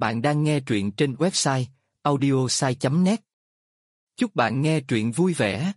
Bạn đang nghe truyện trên website audiosai.net. Chúc bạn nghe truyện vui vẻ.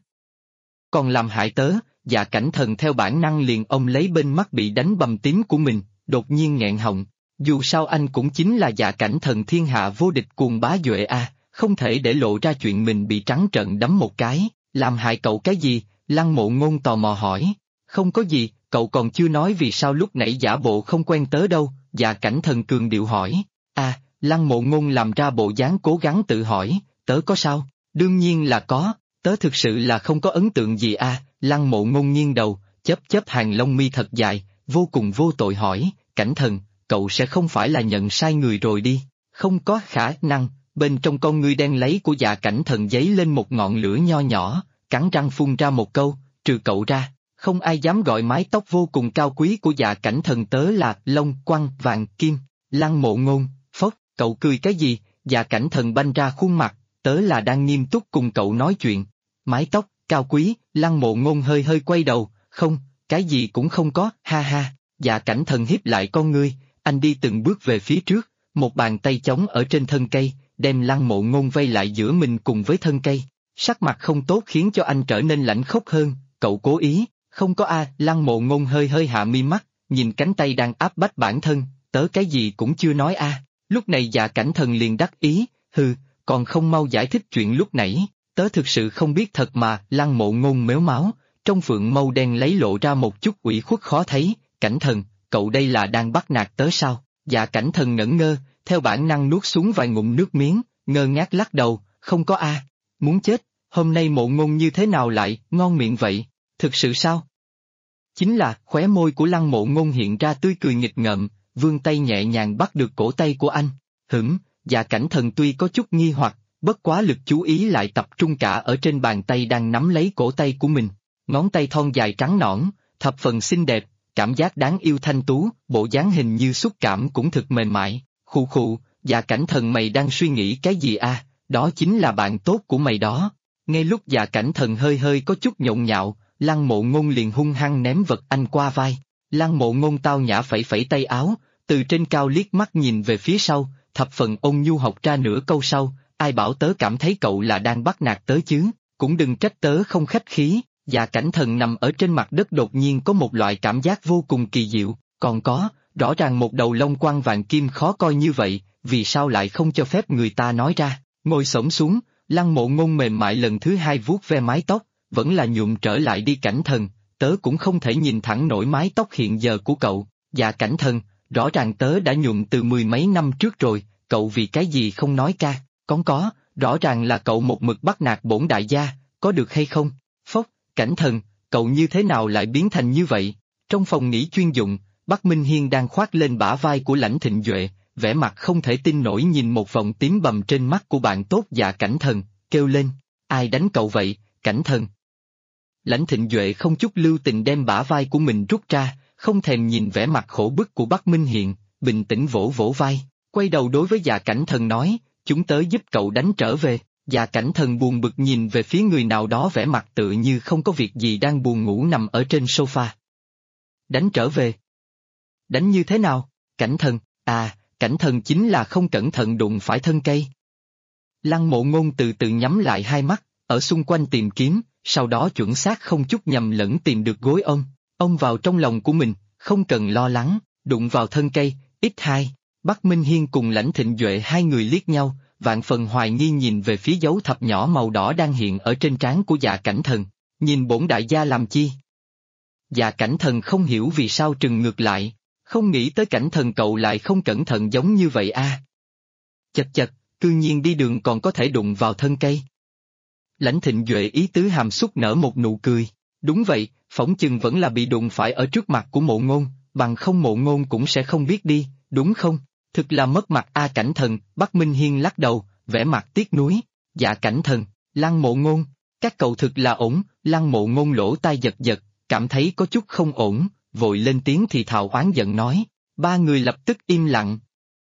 Còn làm hại tớ, Dạ Cảnh Thần theo bản năng liền ông lấy bên mắt bị đánh bầm tím của mình, đột nhiên nghẹn họng. Dù sao anh cũng chính là Dạ Cảnh Thần thiên hạ vô địch cuồng bá duệ a, không thể để lộ ra chuyện mình bị trắng trợn đấm một cái. Làm hại cậu cái gì? Lăng Mộ Ngôn tò mò hỏi. Không có gì, cậu còn chưa nói vì sao lúc nãy giả bộ không quen tớ đâu. Dạ Cảnh Thần cường điệu hỏi. Lăng Mộ Ngôn làm ra bộ dáng cố gắng tự hỏi, tớ có sao? Đương nhiên là có, tớ thực sự là không có ấn tượng gì a. Lăng Mộ Ngôn nghiêng đầu, chớp hàng lông mi thật dài, vô cùng vô tội hỏi, Cảnh Thần, cậu sẽ không phải là nhận sai người rồi đi? Không có khả năng. Bên trong con ngươi đen láy của Dạ Cảnh Thần dấy lên một ngọn lửa nho nhỏ, cắn răng phun ra một câu, trừ cậu ra, không ai dám gọi mái tóc vô cùng cao quý của Dạ Cảnh Thần tớ là lông quăng vàng kim. Lăng Mộ Ngôn, phốc, cậu cười cái gì? Dạ Cảnh Thần banh ra khuôn mặt, tớ là đang nghiêm túc cùng cậu nói chuyện. Mái tóc, cao quý, Lăng Mộ Ngôn hơi quay đầu, không, cái gì cũng không có, ha ha. Dạ Cảnh Thần hiếp lại con ngươi, anh đi từng bước về phía trước, một bàn tay chống ở trên thân cây, đem Lăng Mộ Ngôn vây lại giữa mình cùng với thân cây. Sắc mặt không tốt khiến cho anh trở nên lãnh khốc hơn, cậu cố ý, không có a. Lăng Mộ Ngôn hơi hạ mi mắt, nhìn cánh tay đang áp bách bản thân, tớ cái gì cũng chưa nói a. Lúc này Dạ Cảnh Thần liền đắc ý, còn không mau giải thích chuyện lúc nãy, tớ thực sự không biết thật mà. Lăng Mộ Ngôn mếu máo, trong phượng mâu đen lấy lộ ra một chút ủy khuất khó thấy, Cảnh Thần, cậu đây là đang bắt nạt tớ sao? Dạ Cảnh Thần ngẩn ngơ, theo bản năng nuốt xuống vài ngụm nước miếng, ngơ ngác lắc đầu, không có a. Muốn chết, hôm nay Mộ Ngôn như thế nào lại ngon miệng vậy? Thực sự sao? Chính là, khóe môi của Lăng Mộ Ngôn hiện ra tươi cười nghịch ngợm, vươn tay nhẹ nhàng bắt được cổ tay của anh. Dạ Cảnh Thần tuy có chút nghi hoặc, bất quá lực chú ý lại tập trung cả ở trên bàn tay đang nắm lấy cổ tay của mình. Ngón tay thon dài trắng nõn, thập phần xinh đẹp, cảm giác đáng yêu thanh tú, bộ dáng hình như xúc cảm cũng thực mềm mại. Khụ, Dạ Cảnh Thần mày đang suy nghĩ cái gì a? Đó chính là bạn tốt của mày đó. Ngay lúc Dạ Cảnh Thần hơi có chút nhộn nhạo, Lăng Mộ Ngôn liền hung hăng ném vật anh qua vai. Lăng Mộ Ngôn tao nhã phẩy tay áo, từ trên cao liếc mắt nhìn về phía sau, thập phần ôn nhu học ra nửa câu sau, ai bảo tớ cảm thấy cậu là đang bắt nạt tớ chứ, cũng đừng trách tớ không khách khí. Dạ Cảnh Thần nằm ở trên mặt đất đột nhiên có một loại cảm giác vô cùng kỳ diệu, còn có, rõ ràng một đầu lông quăng vàng kim khó coi như vậy, vì sao lại không cho phép người ta nói ra. Ngồi xổm xuống, Lăng Mộ Ngôn mềm mại lần thứ hai vuốt ve mái tóc, vẫn là nhuộm trở lại đi Cảnh Thần, tớ cũng không thể nhìn thẳng nổi mái tóc hiện giờ của cậu. Dạ Cảnh Thần, rõ ràng tớ đã nhuộm từ mười mấy năm trước rồi, cậu vì cái gì không nói ca? Có, rõ ràng là cậu một mực bắt nạt bổn đại gia, có được hay không? Phốc, Cảnh Thần, cậu như thế nào lại biến thành như vậy? Trong phòng nghỉ chuyên dụng, Bắc Minh Hiên đang khoác lên bả vai của Lãnh Thịnh Duệ, vẻ mặt không thể tin nổi nhìn một vòng tím bầm trên mắt của bạn tốt Dạ Cảnh Thần, kêu lên, ai đánh cậu vậy, Cảnh Thần? Lãnh Thịnh Duệ không chút lưu tình đem bả vai của mình rút ra, không thèm nhìn vẻ mặt khổ bức của Bắc Minh Hiên, bình tĩnh vỗ vai, quay đầu đối với Dạ Cảnh Thần nói, chúng tớ giúp cậu đánh trở về. Dạ Cảnh Thần buồn bực nhìn về phía người nào đó vẻ mặt tự như không có việc gì đang buồn ngủ nằm ở trên sofa. Đánh trở về? Đánh như thế nào? Cảnh Thần, Cảnh Thần chính là không cẩn thận đụng phải thân cây. Lăng Mộ Ngôn từ từ nhắm lại hai mắt, ở xung quanh tìm kiếm, sau đó chuẩn xác không chút nhầm lẫn tìm được gối ôm vào trong lòng của mình, không cần lo lắng, đụng vào thân cây, ít hai. Bắc Minh Hiên cùng Lãnh Thịnh Duệ hai người liếc nhau, vạn phần hoài nghi nhìn về phía dấu thập nhỏ màu đỏ đang hiện ở trên trán của Dạ Cảnh Thần, nhìn bổn đại gia làm chi? Dạ Cảnh Thần không hiểu vì sao trừng ngược lại, không nghĩ tới Cảnh Thần cậu lại không cẩn thận giống như vậy a. Chật, cư nhiên đi đường còn có thể đụng vào thân cây. Lãnh Thịnh Duệ ý tứ hàm xúc nở một nụ cười, đúng vậy, phỏng chừng vẫn là bị đụng phải ở trước mặt của Mộ Ngôn, bằng không Mộ Ngôn cũng sẽ không biết đi, đúng không? Thực là mất mặt a. Cảnh Thần. Bắc Minh Hiên lắc đầu, vẻ mặt tiếc nuối. Dạ Cảnh Thần, Lăng Mộ Ngôn, các cậu thực là ổn. Lăng Mộ Ngôn lỗ tai giật, cảm thấy có chút không ổn, vội lên tiếng thì thào oán giận nói. Ba người lập tức im lặng.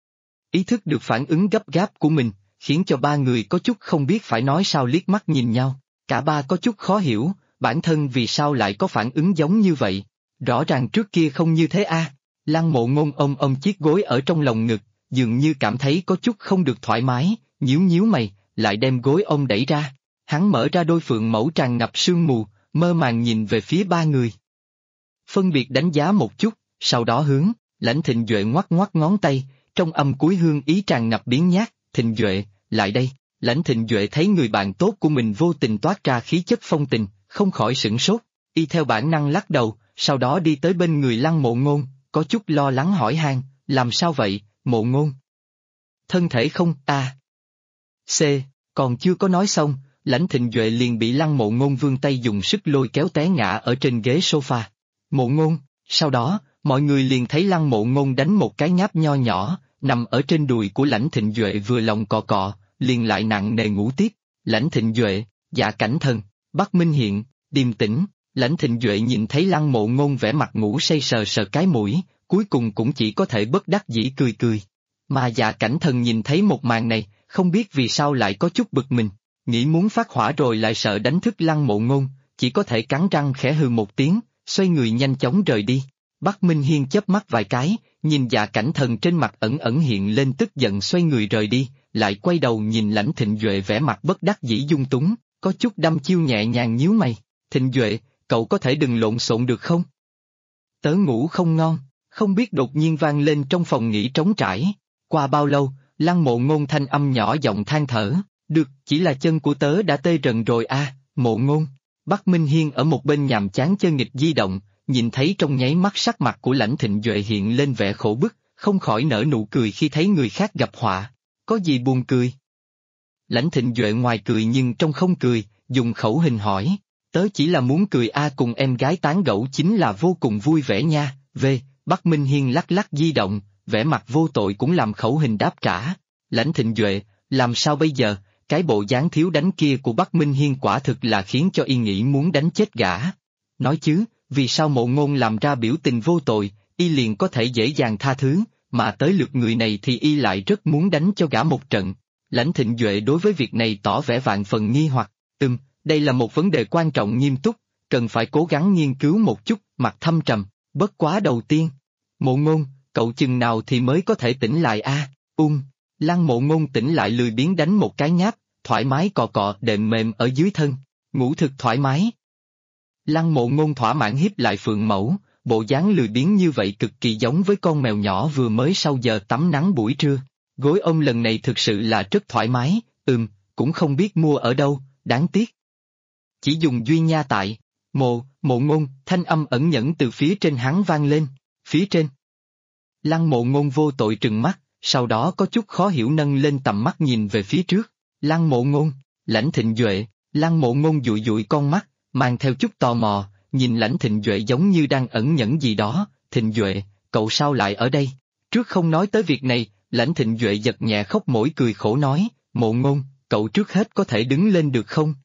Ý thức được phản ứng gấp gáp của mình, khiến cho ba người có chút không biết phải nói sao liếc mắt nhìn nhau. Cả ba có chút khó hiểu, bản thân vì sao lại có phản ứng giống như vậy. Rõ ràng trước kia không như thế a. Lăng Mộ Ngôn ôm chiếc gối ở trong lòng ngực, dường như cảm thấy có chút không được thoải mái, nhíu nhíu mày, lại đem gối ông đẩy ra. Hắn mở ra đôi phượng mẫu tràn ngập sương mù, mơ màng nhìn về phía ba người. Phân biệt đánh giá một chút, sau đó hướng, Lãnh Thịnh Duệ ngoắc ngoắc ngón tay, trong âm cuối hương ý tràn ngập biến nhát, Thịnh Duệ, lại đây. Lãnh Thịnh Duệ thấy người bạn tốt của mình vô tình toát ra khí chất phong tình, không khỏi sửng sốt, y theo bản năng lắc đầu, sau đó đi tới bên người Lăng Mộ Ngôn, có chút lo lắng hỏi han, làm sao vậy, Mộ Ngôn? Thân thể không, C, còn chưa có nói xong, Lãnh Thịnh Duệ liền bị Lăng Mộ Ngôn vươn tay dùng sức lôi kéo té ngã ở trên ghế sofa. Mộ Ngôn, sau đó, mọi người liền thấy Lăng Mộ Ngôn đánh một cái nháp nho nhỏ, nằm ở trên đùi của Lãnh Thịnh Duệ vừa lòng cọ cọ, liền lại nặng nề ngủ tiếp. Lãnh Thịnh Duệ, Dạ Cảnh Thần, Bắc Minh Hiện, điềm tĩnh. Lãnh Thịnh Duệ nhìn thấy Lăng Mộ Ngôn vẻ mặt ngủ say sờ sờ cái mũi, cuối cùng cũng chỉ có thể bất đắc dĩ cười cười. Mà Dạ Cảnh Thần nhìn thấy một màn này, không biết vì sao lại có chút bực mình, nghĩ muốn phát hỏa rồi lại sợ đánh thức Lăng Mộ Ngôn, chỉ có thể cắn răng khẽ hừ một tiếng, xoay người nhanh chóng rời đi. Bắc Minh Hiên chớp mắt vài cái, nhìn Dạ Cảnh Thần trên mặt ẩn ẩn hiện lên tức giận xoay người rời đi, lại quay đầu nhìn Lãnh Thịnh Duệ vẻ mặt bất đắc dĩ dung túng, có chút đăm chiêu nhẹ nhàng nhíu mày. Thịnh Duệ, cậu có thể đừng lộn xộn được không? Tớ ngủ không ngon, không biết đột nhiên vang lên trong phòng nghỉ trống trải. Qua bao lâu, Lăng Mộ Ngôn thanh âm nhỏ giọng than thở, được, chỉ là chân của tớ đã tê rần rồi Mộ Ngôn. Bắc Minh Hiên ở một bên nhàm chán chơi nghịch di động, nhìn thấy trong nháy mắt sắc mặt của Lãnh Thịnh Duệ hiện lên vẻ khổ bức, không khỏi nở nụ cười khi thấy người khác gặp họa. Có gì buồn cười? Lãnh Thịnh Duệ ngoài cười nhưng trong không cười, dùng khẩu hình hỏi, tớ chỉ là muốn cười cùng em gái tán gẫu chính là vô cùng vui vẻ nha. Bắc Minh Hiên lắc lắc di động, vẻ mặt vô tội cũng làm khẩu hình đáp trả. Lãnh Thịnh Duệ, làm sao bây giờ? Cái bộ dáng thiếu đánh kia của Bắc Minh Hiên quả thực là khiến cho y nghĩ muốn đánh chết gã. Nói chứ, vì sao Mộ Ngôn làm ra biểu tình vô tội, y liền có thể dễ dàng tha thứ, mà tới lượt người này thì y lại rất muốn đánh cho gã một trận. Lãnh Thịnh Duệ đối với việc này tỏ vẻ vạn phần nghi hoặc, đây là một vấn đề quan trọng nghiêm túc, cần phải cố gắng nghiên cứu một chút, mặt thâm trầm, bất quá đầu tiên. Mộ Ngôn, cậu chừng nào thì mới có thể tỉnh lại Lăng Mộ Ngôn tỉnh lại lười biếng đánh một cái nháp, thoải mái cọ cọ đệm mềm ở dưới thân, ngủ thực thoải mái. Lăng Mộ Ngôn thỏa mãn hiếp lại phượng mẫu, bộ dáng lười biếng như vậy cực kỳ giống với con mèo nhỏ vừa mới sau giờ tắm nắng buổi trưa. Gối ôm lần này thực sự là rất thoải mái, cũng không biết mua ở đâu, đáng tiếc. Chỉ dùng duy nha tại, Mộ Ngôn, thanh âm ẩn nhẫn từ phía trên hắn vang lên, phía trên. Lăng Mộ Ngôn vô tội trừng mắt, sau đó có chút khó hiểu nâng lên tầm mắt nhìn về phía trước. Lăng Mộ Ngôn, Lãnh Thịnh Duệ. Lăng Mộ Ngôn dụi dụi con mắt, mang theo chút tò mò, nhìn Lãnh Thịnh Duệ giống như đang ẩn nhẫn gì đó. Thịnh Duệ, cậu sao lại ở đây? Trước không nói tới việc này, Lãnh Thịnh Duệ giật nhẹ khóc mỗi cười khổ nói, Mộ Ngôn, cậu trước hết có thể đứng lên được không?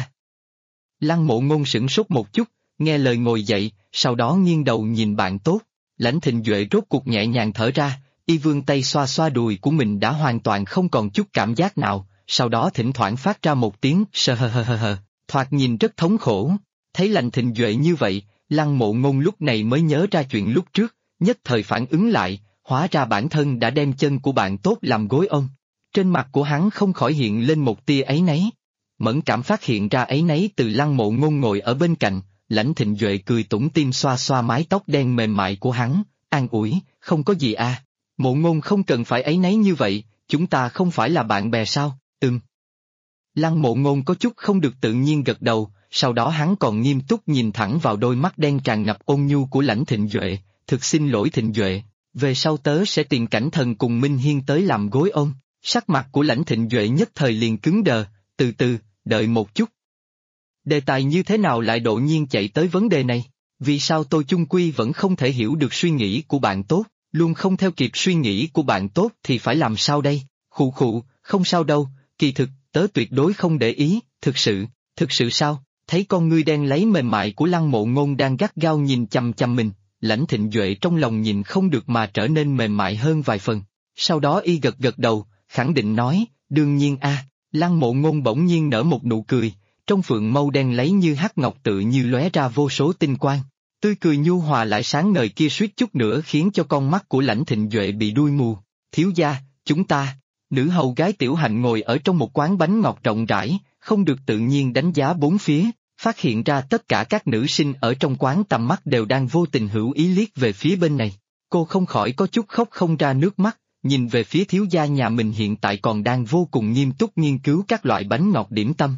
Lăng Mộ Ngôn sửng sốt một chút, nghe lời ngồi dậy, sau đó nghiêng đầu nhìn bạn tốt. Lãnh Thịnh Duệ rốt cuộc nhẹ nhàng thở ra, y vươn tay xoa xoa đùi của mình đã hoàn toàn không còn chút cảm giác nào, sau đó thỉnh thoảng phát ra một tiếng sờ hờ, thoạt nhìn rất thống khổ. Thấy Lãnh Thịnh Duệ như vậy, Lăng Mộ Ngôn lúc này mới nhớ ra chuyện lúc trước, nhất thời phản ứng lại, hóa ra bản thân đã đem chân của bạn tốt làm gối ôm. Trên mặt của hắn không khỏi hiện lên một tia áy náy. Mẫn cảm phát hiện ra áy náy từ Lăng Mộ Ngôn ngồi ở bên cạnh, Lãnh Thịnh Duệ cười tủm tỉm xoa xoa mái tóc đen mềm mại của hắn, an ủi, không có gì Mộ Ngôn không cần phải áy náy như vậy, chúng ta không phải là bạn bè sao? Lăng Mộ Ngôn có chút không được tự nhiên gật đầu, sau đó hắn còn nghiêm túc nhìn thẳng vào đôi mắt đen tràn ngập ôn nhu của Lãnh Thịnh Duệ, thực xin lỗi Thịnh Duệ, về sau tớ sẽ tìm Cảnh Thần cùng Minh Hiên tới làm gối ôm. Sắc mặt của Lãnh Thịnh Duệ nhất thời liền cứng đờ, từ từ, đợi một chút. Đề tài như thế nào lại đột nhiên chạy tới vấn đề này? Vì sao tôi chung quy vẫn không thể hiểu được suy nghĩ của bạn tốt, luôn không theo kịp suy nghĩ của bạn tốt thì phải làm sao đây? Khụ, không sao đâu, kỳ thực, tớ tuyệt đối không để ý, thực sự sao? Thấy con ngươi đen láy mềm mại của Lăng Mộ Ngôn đang gắt gao nhìn chằm chằm mình, Lãnh Thịnh Duệ trong lòng nhìn không được mà trở nên mềm mại hơn vài phần. Sau đó y gật đầu, khẳng định nói, đương nhiên Lăng Mộ Ngôn bỗng nhiên nở một nụ cười, trong phượng mâu đen lấy như hắc ngọc tự như lóe ra vô số tinh quang. Tươi cười nhu hòa lại sáng ngời kia suýt chút nữa khiến cho con mắt của Lãnh Thịnh Duệ bị đuôi mù. thiếu gia, chúng ta, nữ hầu gái Tiểu Hạnh ngồi ở trong một quán bánh ngọt rộng rãi, không được tự nhiên đánh giá bốn phía, phát hiện ra tất cả các nữ sinh ở trong quán tầm mắt đều đang vô tình hữu ý liếc về phía bên này. Cô không khỏi có chút khóc không ra nước mắt, nhìn về phía thiếu gia nhà mình hiện tại còn đang vô cùng nghiêm túc nghiên cứu các loại bánh ngọt điểm tâm.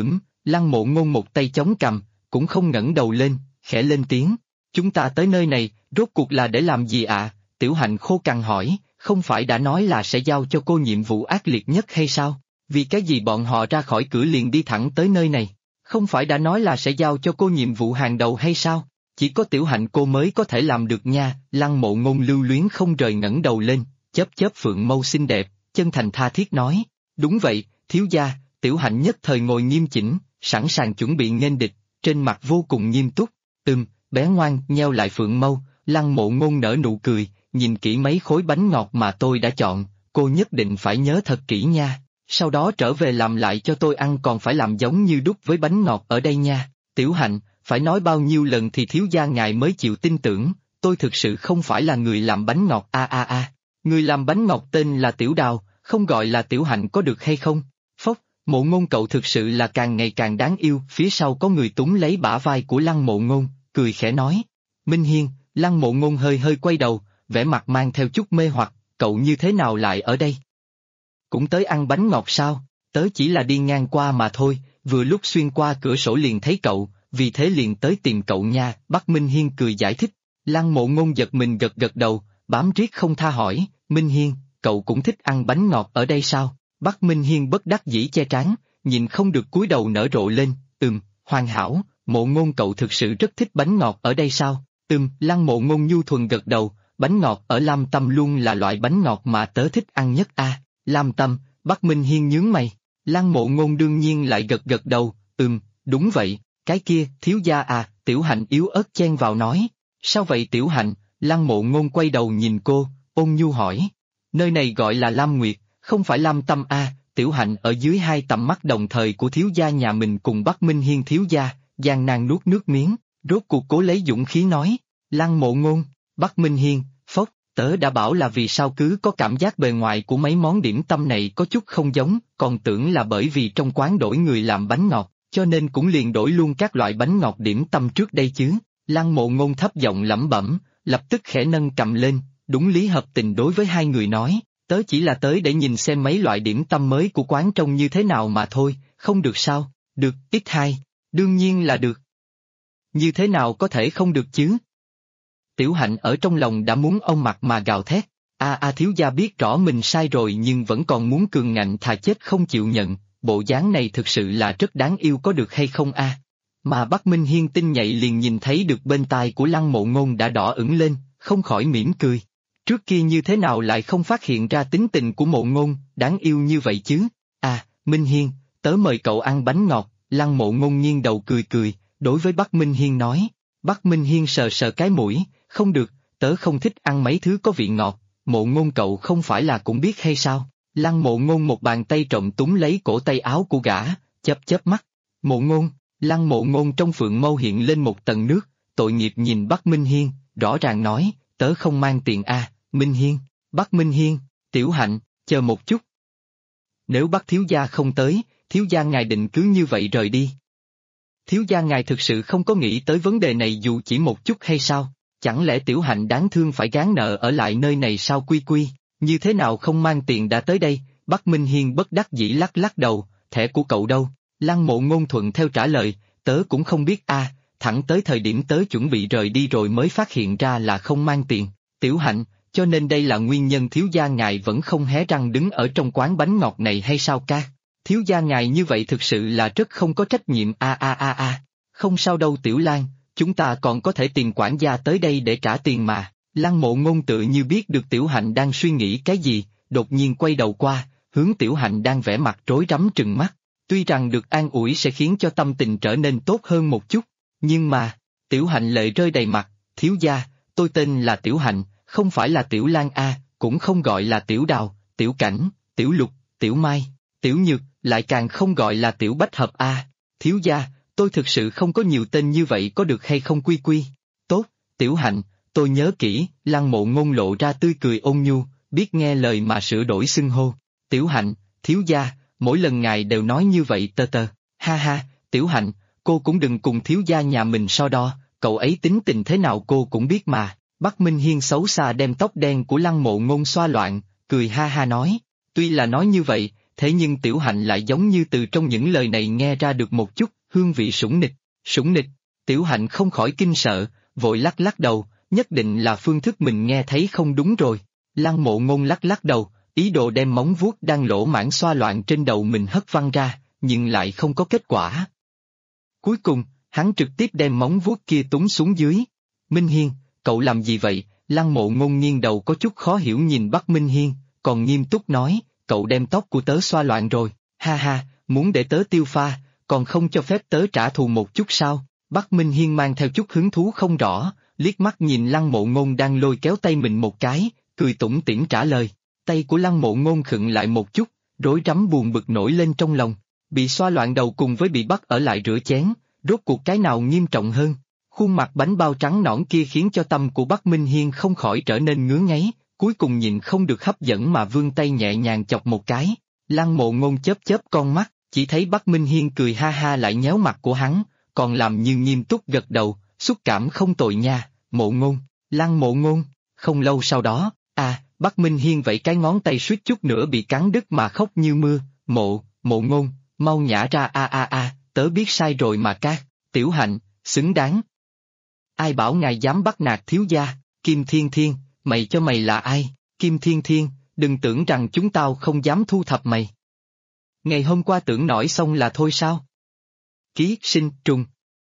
Lăng Mộ Ngôn một tay chống cằm, cũng không ngẩng đầu lên, khẽ lên tiếng. Chúng ta tới nơi này, rốt cuộc là để làm gì ạ? Tiểu Hạnh khô cằn hỏi, không phải đã nói là sẽ giao cho cô nhiệm vụ ác liệt nhất hay sao? Vì cái gì bọn họ ra khỏi cửa liền đi thẳng tới nơi này? Không phải đã nói là sẽ giao cho cô nhiệm vụ hàng đầu hay sao? Chỉ có Tiểu Hạnh cô mới có thể làm được nha. Lăng Mộ Ngôn lưu luyến không rời ngẩng đầu lên, chớp chớp phượng mâu xinh đẹp, chân thành tha thiết nói. Đúng vậy, thiếu gia. Tiểu Hạnh nhất thời ngồi nghiêm chỉnh, sẵn sàng chuẩn bị nghênh địch, trên mặt vô cùng nghiêm túc. Bé ngoan, nheo lại phượng mâu. Lăng Mộ Ngôn nở nụ cười, nhìn kỹ mấy khối bánh ngọt mà tôi đã chọn, cô nhất định phải nhớ thật kỹ nha. Sau đó trở về làm lại cho tôi ăn, còn phải làm giống như đúc với bánh ngọt ở đây nha. Tiểu Hạnh, phải nói bao nhiêu lần thì thiếu gia ngài mới chịu tin tưởng, tôi thực sự không phải là người làm bánh ngọt. Người làm bánh ngọt tên là Tiểu Đào, không gọi là Tiểu Hạnh có được hay không? Phốc, Mộ Ngôn cậu thực sự là càng ngày càng đáng yêu. Phía sau có người túm lấy bả vai của Lăng Mộ Ngôn, cười khẽ nói. Minh Hiên. Lăng Mộ Ngôn hơi hơi quay đầu, vẻ mặt mang theo chút mê hoặc, cậu như thế nào lại ở đây? Cũng tới ăn bánh ngọt sao? Tớ chỉ là đi ngang qua mà thôi, vừa lúc xuyên qua cửa sổ liền thấy cậu, vì thế liền tới tìm cậu nha. Bắc Minh Hiên cười giải thích. Lăng Mộ Ngôn giật mình gật gật đầu, bám riết không tha hỏi, Minh Hiên, cậu cũng thích ăn bánh ngọt ở đây sao? Bắc Minh Hiên bất đắc dĩ che trán, nhìn không được cúi đầu nở rộ lên, hoàn hảo, Mộ Ngôn cậu thực sự rất thích bánh ngọt ở đây sao? Lăng Mộ Ngôn nhu thuần gật đầu, bánh ngọt ở Lam Tâm luôn là loại bánh ngọt mà tớ thích ăn nhất a. Lam Tâm, Bắc Minh Hiên nhướng mày. Lăng Mộ Ngôn đương nhiên lại gật gật đầu, đúng vậy, cái kia, thiếu gia à. Tiểu Hạnh yếu ớt chen vào nói. Sao vậy Tiểu Hạnh? Lăng Mộ Ngôn quay đầu nhìn cô, ôn nhu hỏi. Nơi này gọi là Lam Nguyệt, không phải Lam Tâm a. Tiểu Hạnh ở dưới hai tầm mắt đồng thời của thiếu gia nhà mình cùng Bắc Minh Hiên thiếu gia, gian nan nuốt nước miếng, rốt cuộc cố lấy dũng khí nói. Lăng Mộ Ngôn, Bắc Minh Hiên, phốc, tớ đã bảo là vì sao cứ có cảm giác bề ngoài của mấy món điểm tâm này có chút không giống, còn tưởng là bởi vì trong quán đổi người làm bánh ngọt, cho nên cũng liền đổi luôn các loại bánh ngọt điểm tâm trước đây chứ. Lăng Mộ Ngôn thấp giọng lẩm bẩm, lập tức khẽ nâng cầm lên, đúng lý hợp tình đối với hai người nói, tớ chỉ là tới để nhìn xem mấy loại điểm tâm mới của quán trông như thế nào mà thôi, không được sao? Được, ít hai, đương nhiên là được. Như thế nào có thể không được chứ? Tiểu Hạnh ở trong lòng đã muốn ông mặt mà gào thét. Thiếu gia biết rõ mình sai rồi nhưng vẫn còn muốn cường ngạnh thà chết không chịu nhận, bộ dáng này thực sự là rất đáng yêu có được hay không a? Mà Bắc Minh Hiên tinh nhạy liền nhìn thấy được bên tai của Lăng Mộ Ngôn đã đỏ ửng lên, không khỏi mỉm cười. Trước kia như thế nào lại không phát hiện ra tính tình của Mộ Ngôn, đáng yêu như vậy chứ? Minh Hiên, tớ mời cậu ăn bánh ngọt. Lăng Mộ Ngôn nghiêng đầu cười cười, đối với Bắc Minh Hiên nói. Bắc Minh Hiên sờ sờ cái mũi, không được, tớ không thích ăn mấy thứ có vị ngọt. Mộ Ngôn cậu không phải là cũng biết hay sao? Lăng Mộ Ngôn một bàn tay trộm túm lấy cổ tay áo của gã, chớp chớp mắt. Mộ Ngôn, Lăng Mộ Ngôn trong phượng mâu hiện lên một tầng nước, tội nghiệp nhìn Bắc Minh Hiên, rõ ràng nói, tớ không mang tiền a. Minh Hiên, Bắc Minh Hiên, Tiểu Hạnh, chờ một chút. Nếu Bắc thiếu gia không tới, thiếu gia ngài định cứ như vậy rời đi? Thiếu gia ngài thực sự không có nghĩ tới vấn đề này dù chỉ một chút hay sao? Chẳng lẽ Tiểu Hạnh đáng thương phải gán nợ ở lại nơi này sao? Quy, như thế nào không mang tiền đã tới đây? Bắc Minh Hiên bất đắc dĩ lắc lắc đầu, thẻ của cậu đâu? Lăng Mộ Ngôn thuận theo trả lời, tớ cũng không biết a. Thẳng tới thời điểm tớ chuẩn bị rời đi rồi mới phát hiện ra là không mang tiền. Tiểu Hạnh, cho nên đây là nguyên nhân thiếu gia ngài vẫn không hé răng đứng ở trong quán bánh ngọt này hay sao ca? Thiếu gia ngài như vậy thực sự là rất không có trách nhiệm Không sao đâu Tiểu Lan, chúng ta còn có thể tìm quản gia tới đây để trả tiền mà. Lăng Mộ Ngôn tự như biết được Tiểu Hạnh đang suy nghĩ cái gì, đột nhiên quay đầu qua, hướng Tiểu Hạnh đang vẻ mặt rối rắm trừng mắt. Tuy rằng được an ủi sẽ khiến cho tâm tình trở nên tốt hơn một chút, nhưng mà, Tiểu Hạnh lệ rơi đầy mặt, thiếu gia, tôi tên là Tiểu Hạnh, không phải là Tiểu Lan cũng không gọi là Tiểu Đào, Tiểu Cảnh, Tiểu Lục, Tiểu Mai, Tiểu Nhược, lại càng không gọi là Tiểu Bách Hợp thiếu gia, tôi thực sự không có nhiều tên như vậy có được hay không? Quy, tốt, Tiểu Hạnh, tôi nhớ kỹ. Lăng Mộ Ngôn lộ ra tươi cười ôn nhu, biết nghe lời mà sửa đổi xưng hô. Tiểu Hạnh, thiếu gia, mỗi lần ngài đều nói như vậy tơ tơ. Ha ha, Tiểu Hạnh, cô cũng đừng cùng thiếu gia nhà mình so đo, cậu ấy tính tình thế nào cô cũng biết mà. Bắc Minh Hiên xấu xa đem tóc đen của Lăng Mộ Ngôn xoa loạn, cười ha ha nói. Tuy là nói như vậy, thế nhưng Tiểu Hạnh lại giống như từ trong những lời này nghe ra được một chút hương vị sủng nịch. Sủng nịch, Tiểu Hạnh không khỏi kinh sợ, vội lắc lắc đầu, nhất định là phương thức mình nghe thấy không đúng rồi. Lăng Mộ Ngôn lắc lắc đầu, ý đồ đem móng vuốt đang lỗ mãng xoa loạn trên đầu mình hất văng ra, nhưng lại không có kết quả. Cuối cùng, hắn trực tiếp đem móng vuốt kia túng xuống dưới. Minh Hiên, cậu làm gì vậy? Lăng Mộ Ngôn nghiêng đầu có chút khó hiểu nhìn Bắc Minh Hiên, còn nghiêm túc nói, cậu đem tóc của tớ xoa loạn rồi, ha ha, muốn để tớ tiêu pha, còn không cho phép tớ trả thù một chút sao? Bắc Minh Hiên mang theo chút hứng thú không rõ, liếc mắt nhìn Lăng Mộ Ngôn đang lôi kéo tay mình một cái, cười tủm tỉm trả lời. Tay của Lăng Mộ Ngôn khựng lại một chút, rối rắm buồn bực nổi lên trong lòng, bị xoa loạn đầu cùng với bị bắt ở lại rửa chén, rốt cuộc cái nào nghiêm trọng hơn? Khuôn mặt bánh bao trắng nõn kia khiến cho tâm của Bắc Minh Hiên không khỏi trở nên ngứa ngáy, cuối cùng nhìn không được hấp dẫn mà vươn tay nhẹ nhàng chọc một cái. Lăng Mộ Ngôn chớp chớp con mắt, chỉ thấy Bắc Minh Hiên cười ha ha lại nhéo mặt của hắn, còn làm như nghiêm túc gật đầu, xúc cảm không tồi nha, Mộ Ngôn, Lăng Mộ Ngôn. Không lâu sau đó, Bắc Minh Hiên vẫy cái ngón tay suýt chút nữa bị cắn đứt mà khóc như mưa, Mộ Ngôn, mau nhả ra tớ biết sai rồi mà các, Tiểu Hạnh, xứng đáng. Ai bảo ngài dám bắt nạt thiếu gia, Kim Thiên Thiên, mày cho mày là ai? Kim Thiên Thiên, đừng tưởng rằng chúng tao không dám thu thập mày. Ngày hôm qua tưởng nổi xong là thôi sao? Ký sinh trùng.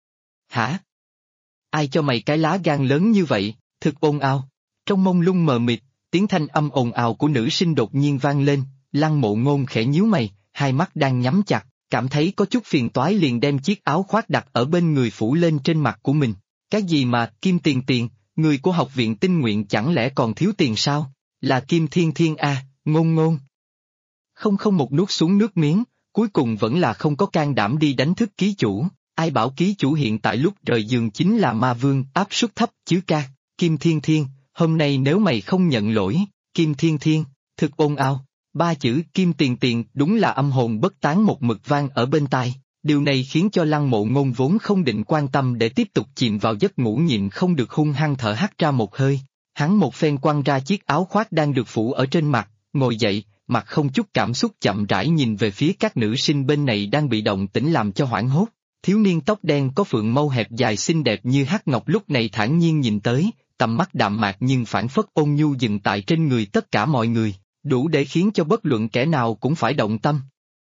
Hả? Ai cho mày cái lá gan lớn như vậy? Thực ồn ào. Trong mông lung mờ mịt, tiếng thanh âm ồn ào của nữ sinh đột nhiên vang lên, Lăng Mộ Ngôn khẽ nhíu mày, hai mắt đang nhắm chặt, cảm thấy có chút phiền toái liền đem chiếc áo khoác đặt ở bên người phủ lên trên mặt của mình. Cái gì mà, Kim Tiền, người của học viện tinh nguyện chẳng lẽ còn thiếu tiền sao? Là Kim Thiên Thiên Ngôn. Không một nuốt xuống nước miếng, cuối cùng vẫn là không có can đảm đi đánh thức ký chủ, ai bảo ký chủ hiện tại lúc rời giường chính là ma vương áp suất thấp chứ ca, Kim Thiên Thiên, hôm nay nếu mày không nhận lỗi, Kim Thiên Thiên, thực ồn ào, ba chữ Kim Tiền đúng là âm hồn bất tán một mực vang ở bên tai. Điều này khiến cho Lăng Mộ Ngôn vốn không định quan tâm để tiếp tục chìm vào giấc ngủ nhịn không được hung hăng thở hắt ra một hơi. Hắn một phen quăng ra chiếc áo khoác đang được phủ ở trên mặt, ngồi dậy, mặt không chút cảm xúc chậm rãi nhìn về phía các nữ sinh bên này đang bị động tĩnh làm cho hoảng hốt. Thiếu niên tóc đen có phượng mâu hẹp dài xinh đẹp như hắc ngọc lúc này thản nhiên nhìn tới, tầm mắt đạm mạc nhưng phảng phất ôn nhu dừng tại trên người tất cả mọi người, đủ để khiến cho bất luận kẻ nào cũng phải động tâm.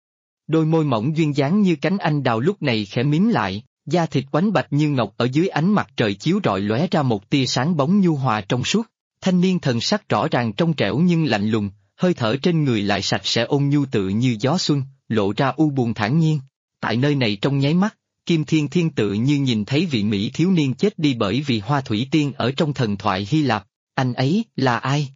Đôi môi mỏng duyên dáng như cánh anh đào lúc này khẽ mím lại, da thịt oánh bạch như ngọc ở dưới ánh mặt trời chiếu rọi lóe ra một tia sáng bóng nhu hòa trong suốt. Thanh niên thần sắc rõ ràng trong trẻo nhưng lạnh lùng, hơi thở trên người lại sạch sẽ ôn nhu tự như gió xuân, lộ ra u buồn thản nhiên. Tại nơi này trong nháy mắt, Kim Thiên Thiên tự như nhìn thấy vị mỹ thiếu niên chết đi bởi vì hoa thủy tiên ở trong thần thoại Hy Lạp. Anh ấy là ai?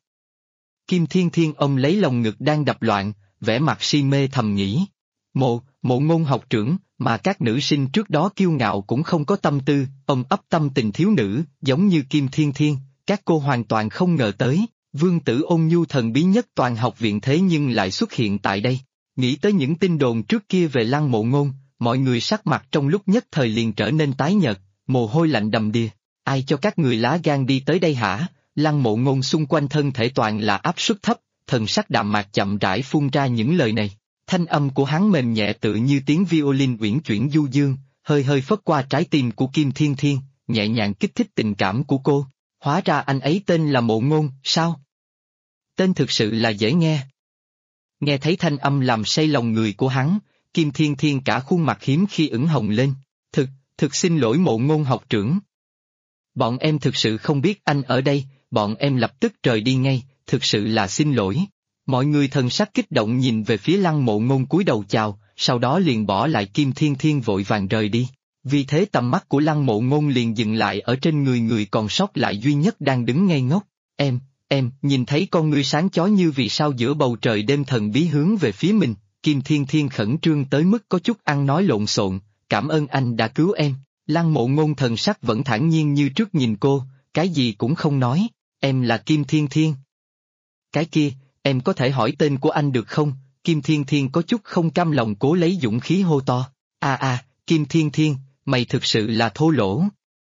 Kim Thiên Thiên ôm lấy lồng ngực đang đập loạn, vẻ mặt si mê thầm nghĩ. Mộ Ngôn học trưởng, mà các nữ sinh trước đó kiêu ngạo cũng không có tâm tư, ôm ấp tâm tình thiếu nữ, giống như Kim Thiên Thiên, các cô hoàn toàn không ngờ tới, vương tử ôn nhu thần bí nhất toàn học viện thế nhưng lại xuất hiện tại đây. Nghĩ tới những tin đồn trước kia về Lăng Mộ Ngôn, mọi người sắc mặt trong lúc nhất thời liền trở nên tái nhợt, mồ hôi lạnh đầm đìa. Ai cho các người lá gan đi tới đây hả? Lăng Mộ Ngôn xung quanh thân thể toàn là áp suất thấp, thần sắc đạm mạc chậm rãi phun ra những lời này. Thanh âm của hắn mềm nhẹ tự như tiếng violin uyển chuyển du dương, hơi hơi phất qua trái tim của Kim Thiên Thiên, nhẹ nhàng kích thích tình cảm của cô. Hóa ra anh ấy tên là Mộ Ngôn, sao? Tên thực sự là dễ nghe. Nghe thấy thanh âm làm say lòng người của hắn, Kim Thiên Thiên cả khuôn mặt hiếm khi ửng hồng lên. Thực xin lỗi Mộ Ngôn học trưởng. Bọn em thực sự không biết anh ở đây, bọn em lập tức rời đi ngay, thực sự là xin lỗi. Mọi người thần sắc kích động nhìn về phía Lăng Mộ Ngôn cúi đầu chào, sau đó liền bỏ lại Kim Thiên Thiên vội vàng rời đi. Vì thế tầm mắt của Lăng Mộ Ngôn liền dừng lại ở trên người còn sót lại duy nhất đang đứng ngây ngốc. Em, nhìn thấy con ngươi sáng chói như vì sao giữa bầu trời đêm thần bí hướng về phía mình, Kim Thiên Thiên khẩn trương tới mức có chút ăn nói lộn xộn, cảm ơn anh đã cứu em. Lăng Mộ Ngôn thần sắc vẫn thản nhiên như trước nhìn cô, cái gì cũng không nói, em là Kim Thiên Thiên. Cái kia, em có thể hỏi tên của anh được không? Kim Thiên Thiên có chút không cam lòng cố lấy dũng khí hô to. Kim Thiên Thiên, mày thực sự là thô lỗ.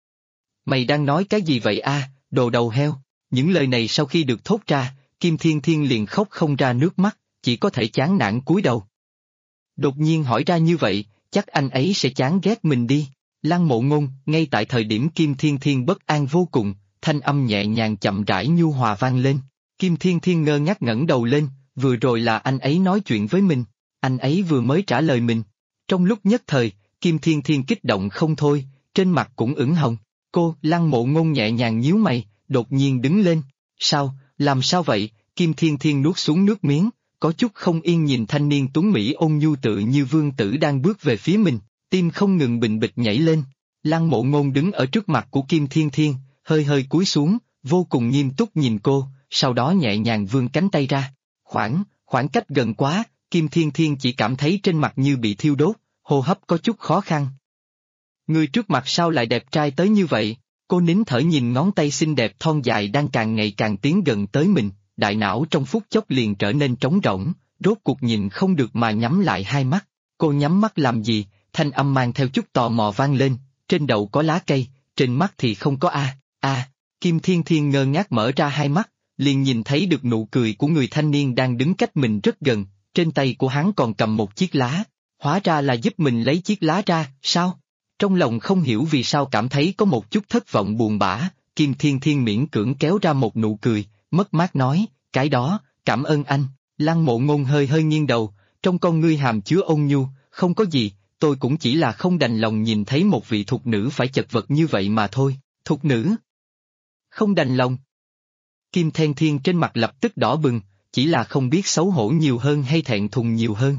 Mày đang nói cái gì vậy đồ đầu heo? Những lời này sau khi được thốt ra, Kim Thiên Thiên liền khóc không ra nước mắt, chỉ có thể chán nản cúi đầu. Đột nhiên hỏi ra như vậy, chắc anh ấy sẽ chán ghét mình đi. Lăng Mộ Ngôn, ngay tại thời điểm Kim Thiên Thiên bất an vô cùng, thanh âm nhẹ nhàng chậm rãi nhu hòa vang lên. Kim Thiên Thiên ngơ ngác ngẩng đầu lên, vừa rồi là anh ấy nói chuyện với mình, anh ấy vừa mới trả lời mình. Trong lúc nhất thời, Kim Thiên Thiên kích động không thôi, trên mặt cũng ửng hồng. Lăng Mộ Ngôn nhẹ nhàng nhíu mày, đột nhiên đứng lên. Sao, làm sao vậy? Kim Thiên Thiên nuốt xuống nước miếng, có chút không yên nhìn thanh niên tuấn Mỹ ôn nhu tự như vương tử đang bước về phía mình, tim không ngừng bình bịch nhảy lên. Lăng Mộ Ngôn đứng ở trước mặt của Kim Thiên Thiên, hơi hơi cúi xuống, vô cùng nghiêm túc nhìn cô, sau đó nhẹ nhàng vươn cánh tay ra. Khoảng cách gần quá, Kim Thiên Thiên chỉ cảm thấy trên mặt như bị thiêu đốt, hô hấp có chút khó khăn. Người trước mặt sao lại đẹp trai tới như vậy? Cô nín thở nhìn ngón tay xinh đẹp thon dài đang càng ngày càng tiến gần tới mình, đại não trong phút chốc liền trở nên trống rỗng, rốt cuộc nhìn không được mà nhắm lại hai mắt. Cô nhắm mắt làm gì? Thanh âm mang theo chút tò mò vang lên, trên đầu có lá cây, trên mắt thì không có Kim Thiên Thiên ngơ ngác mở ra hai mắt, liền nhìn thấy được nụ cười của người thanh niên đang đứng cách mình rất gần, trên tay của hắn còn cầm một chiếc lá, hóa ra là giúp mình lấy chiếc lá ra, sao? Trong lòng không hiểu vì sao cảm thấy có một chút thất vọng buồn bã, Kim Thiên Thiên miễn cưỡng kéo ra một nụ cười, mất mát nói, cái đó, cảm ơn anh. Lăng Mộ Ngôn hơi hơi nghiêng đầu, trong con ngươi hàm chứa ôn nhu, không có gì, tôi cũng chỉ là không đành lòng nhìn thấy một vị thục nữ phải chật vật như vậy mà thôi. Thục nữ? Không đành lòng. Kim Thiên Thiên trên mặt lập tức đỏ bừng, chỉ là không biết xấu hổ nhiều hơn hay thẹn thùng nhiều hơn.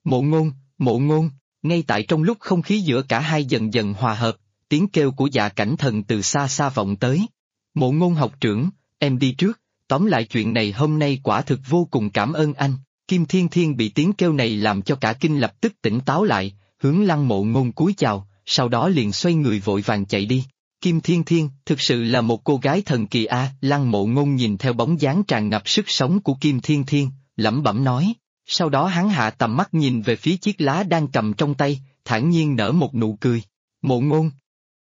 Mộ Ngôn, ngay tại trong lúc không khí giữa cả hai dần dần hòa hợp, tiếng kêu của Dạ Cảnh Thần từ xa xa vọng tới. Mộ Ngôn học trưởng, em đi trước, tóm lại chuyện này hôm nay quả thực vô cùng cảm ơn anh. Kim Thiên Thiên bị tiếng kêu này làm cho cả kinh lập tức tỉnh táo lại, hướng Lăng Mộ Ngôn cúi chào, sau đó liền xoay người vội vàng chạy đi. Kim Thiên Thiên, thực sự là một cô gái thần kỳ Lăng Mộ Ngôn nhìn theo bóng dáng tràn ngập sức sống của Kim Thiên Thiên, lẩm bẩm nói. Sau đó hắn hạ tầm mắt nhìn về phía chiếc lá đang cầm trong tay, thản nhiên nở một nụ cười. Mộ Ngôn.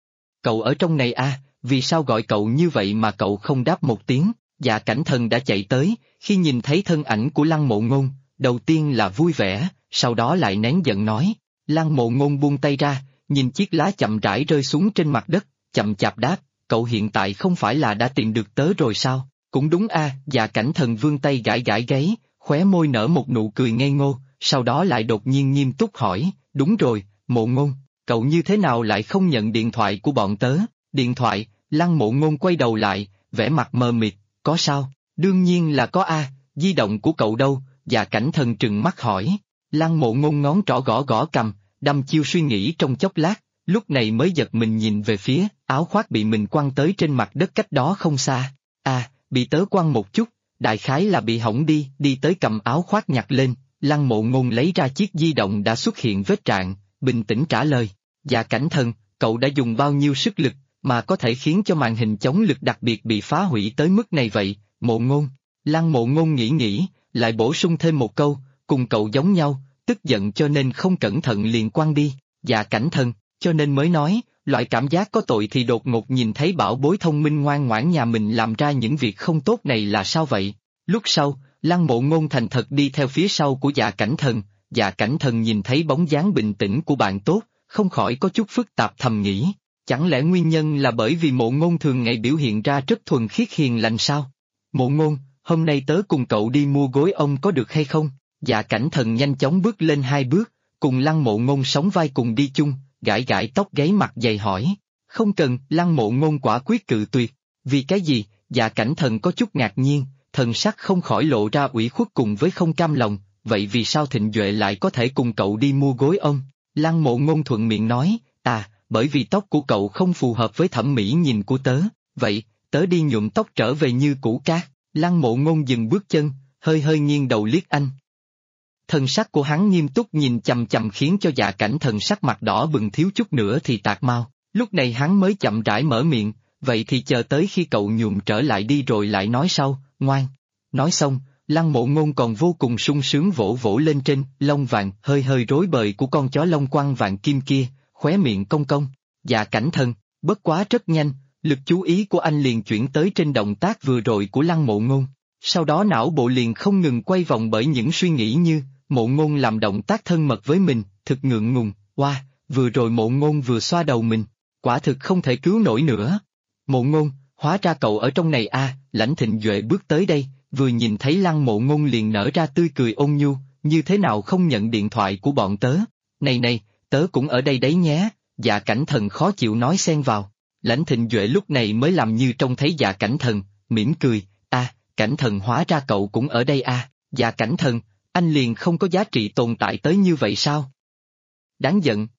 Cậu ở trong này vì sao gọi cậu như vậy mà cậu không đáp một tiếng? Dạ Cảnh Thần đã chạy tới, khi nhìn thấy thân ảnh của Lăng Mộ Ngôn, đầu tiên là vui vẻ, sau đó lại nén giận nói. Lăng Mộ Ngôn buông tay ra, nhìn chiếc lá chậm rãi rơi xuống trên mặt đất, chậm chạp đáp, cậu hiện tại không phải là đã tìm được tớ rồi sao? Cũng đúng Dạ Cảnh Thần vươn tay gãi gãi gáy, khóe môi nở một nụ cười ngây ngô, sau đó lại đột nhiên nghiêm túc hỏi, đúng rồi, Mộ Ngôn, cậu như thế nào lại không nhận điện thoại của bọn tớ? Điện thoại? Lăng Mộ Ngôn quay đầu lại, vẻ mặt mờ mịt, có sao? Đương nhiên là có di động của cậu đâu? Dạ Cảnh Thần trừng mắt hỏi. Lăng Mộ Ngôn ngón trỏ gõ gõ cầm, đăm chiêu suy nghĩ trong chốc lát, lúc này mới giật mình nhìn về phía, áo khoác bị mình quăng tới trên mặt đất cách đó không xa. Bị tớ quăng một chút, đại khái là bị hỏng đi tới cầm áo khoác nhặt lên, Lăng Mộ Ngôn lấy ra chiếc di động đã xuất hiện vết rạn, bình tĩnh trả lời. Dạ Cảnh Thần, cậu đã dùng bao nhiêu sức lực, mà có thể khiến cho màn hình chống lực đặc biệt bị phá hủy tới mức này vậy, Mộ Ngôn? Lăng Mộ Ngôn nghĩ, lại bổ sung thêm một câu, cùng cậu giống nhau, tức giận cho nên không cẩn thận liền quăng đi. Dạ Cảnh Thần, cho nên mới nói, loại cảm giác có tội thì đột ngột nhìn thấy bảo bối thông minh ngoan ngoãn nhà mình làm ra những việc không tốt này là sao vậy? Lúc sau, Lăng Mộ Ngôn thành thật đi theo phía sau của Dạ Cảnh Thần, Dạ Cảnh Thần nhìn thấy bóng dáng bình tĩnh của bạn tốt, không khỏi có chút phức tạp thầm nghĩ, chẳng lẽ nguyên nhân là bởi vì Mộ Ngôn thường ngày biểu hiện ra rất thuần khiết hiền lành sao? Mộ Ngôn, hôm nay tớ cùng cậu đi mua gối ong có được hay không? Dạ Cảnh Thần nhanh chóng bước lên hai bước, cùng Lăng Mộ Ngôn sóng vai cùng đi chung, gãi gãi tóc gáy mặt dày hỏi. Không cần, Lăng Mộ Ngôn quả quyết cự tuyệt. Vì cái gì? Dạ Cảnh Thần có chút ngạc nhiên, thần sắc không khỏi lộ ra ủy khuất cùng với không cam lòng, vậy vì sao Thịnh Duệ lại có thể cùng cậu đi mua gối ong? Lăng Mộ Ngôn thuận miệng nói, bởi vì tóc của cậu không phù hợp với thẩm mỹ nhìn của tớ, vậy, tớ đi nhuộm tóc trở về như cũ cát. Lăng Mộ Ngôn dừng bước chân, hơi hơi nghiêng đầu liếc anh. Thần sắc của hắn nghiêm túc nhìn chằm chằm khiến cho Dạ Cảnh Thần sắc mặt đỏ bừng thiếu chút nữa thì tạt mau. Lúc này hắn mới chậm rãi mở miệng, vậy thì chờ tới khi cậu nhuộm trở lại đi rồi lại nói sau, ngoan. Nói xong, Lăng Mộ Ngôn còn vô cùng sung sướng vỗ vỗ lên trên lông vàng hơi hơi rối bời của con chó lông quăng vàng kim kia, khóe miệng cong cong. Dạ Cảnh Thần, bất quá rất nhanh, lực chú ý của anh liền chuyển tới trên động tác vừa rồi của Lăng Mộ Ngôn. Sau đó não bộ liền không ngừng quay vòng bởi những suy nghĩ như, Mộ Ngôn làm động tác thân mật với mình, thực ngượng ngùng, vừa rồi Mộ Ngôn vừa xoa đầu mình, quả thực không thể cứu nổi nữa. Mộ Ngôn, hóa ra cậu ở trong này à, Lãnh Thịnh Duệ bước tới đây, vừa nhìn thấy Lăng Mộ Ngôn liền nở ra tươi cười ôn nhu, như thế nào không nhận điện thoại của bọn tớ. Này, tớ cũng ở đây đấy nhé, Dạ Cảnh Thần khó chịu nói xen vào. Lãnh Thịnh Duệ lúc này mới làm như trông thấy Dạ Cảnh Thần, mỉm cười, Cảnh Thần hóa ra cậu cũng ở đây à, Dạ Cảnh Thần, anh liền không có giá trị tồn tại tới như vậy sao? Đáng giận,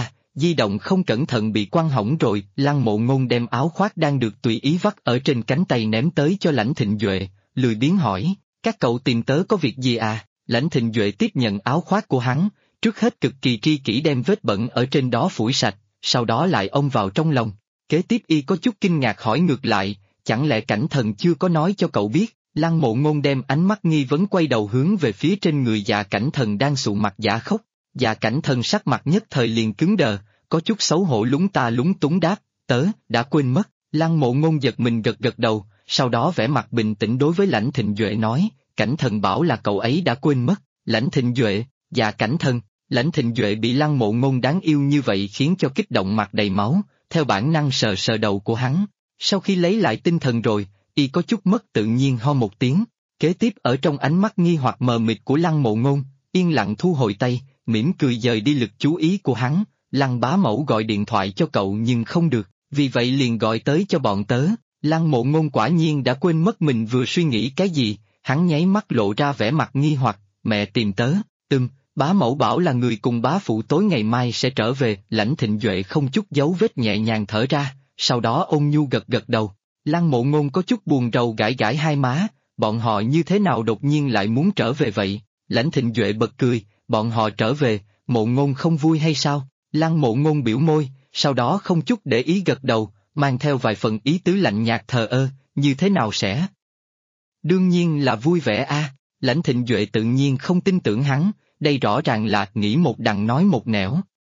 di động không cẩn thận bị quăng hỏng rồi, Lăng Mộ Ngôn đem áo khoác đang được tùy ý vắt ở trên cánh tay ném tới cho Lãnh Thịnh Duệ, lười biếng hỏi, các cậu tìm tớ có việc gì à? Lãnh Thịnh Duệ tiếp nhận áo khoác của hắn, trước hết cực kỳ tri kỷ đem vết bẩn ở trên đó phủi sạch, sau đó lại ôm vào trong lòng. Kế tiếp y có chút kinh ngạc hỏi ngược lại, chẳng lẽ Cảnh Thần chưa có nói cho cậu biết? Lăng Mộ Ngôn đem ánh mắt nghi vấn quay đầu hướng về phía trên người Dạ Cảnh Thần đang sụ mặt giả khóc. Dạ Cảnh Thần sắc mặt nhất thời liền cứng đờ, có chút xấu hổ lúng ta lúng túng đáp, tớ đã quên mất. Lăng Mộ Ngôn giật mình gật gật đầu, sau đó vẻ mặt bình tĩnh đối với Lãnh Thịnh Duệ nói, Cảnh Thần bảo là cậu ấy đã quên mất. Lãnh Thịnh Duệ, Dạ Cảnh Thần. Lãnh Thịnh Duệ bị Lăng Mộ Ngôn đáng yêu như vậy khiến cho kích động mặt đầy máu, theo bản năng sờ sờ đầu của hắn. Sau khi lấy lại tinh thần rồi, y có chút mất tự nhiên ho một tiếng. Kế tiếp ở trong ánh mắt nghi hoặc mờ mịt của Lăng Mộ Ngôn, yên lặng thu hồi tay, mỉm cười dời đi lực chú ý của hắn. Lăng bá mẫu gọi điện thoại cho cậu nhưng không được, vì vậy liền gọi tới cho bọn tớ. Lăng Mộ Ngôn quả nhiên đã quên mất mình vừa suy nghĩ cái gì, hắn nháy mắt lộ ra vẻ mặt nghi hoặc, mẹ tìm tớ, bá mẫu bảo là người cùng bá phụ tối ngày mai sẽ trở về. Lãnh Thịnh Duệ không chút dấu vết nhẹ nhàng thở ra, sau đó ôn nhu gật gật đầu. Lăng Mộ Ngôn có chút buồn rầu gãi gãi hai má, bọn họ như thế nào đột nhiên lại muốn trở về vậy? Lãnh Thịnh Duệ bật cười, bọn họ trở về, Mộ Ngôn không vui hay sao? Lăng Mộ Ngôn biểu môi, sau đó không chút để ý gật đầu, mang theo vài phần ý tứ lạnh nhạt thờ ơ, như thế nào sẽ? Đương nhiên là vui vẻ a. Lãnh Thịnh Duệ tự nhiên không tin tưởng hắn, đây rõ ràng là nghĩ một đằng nói một nẻo.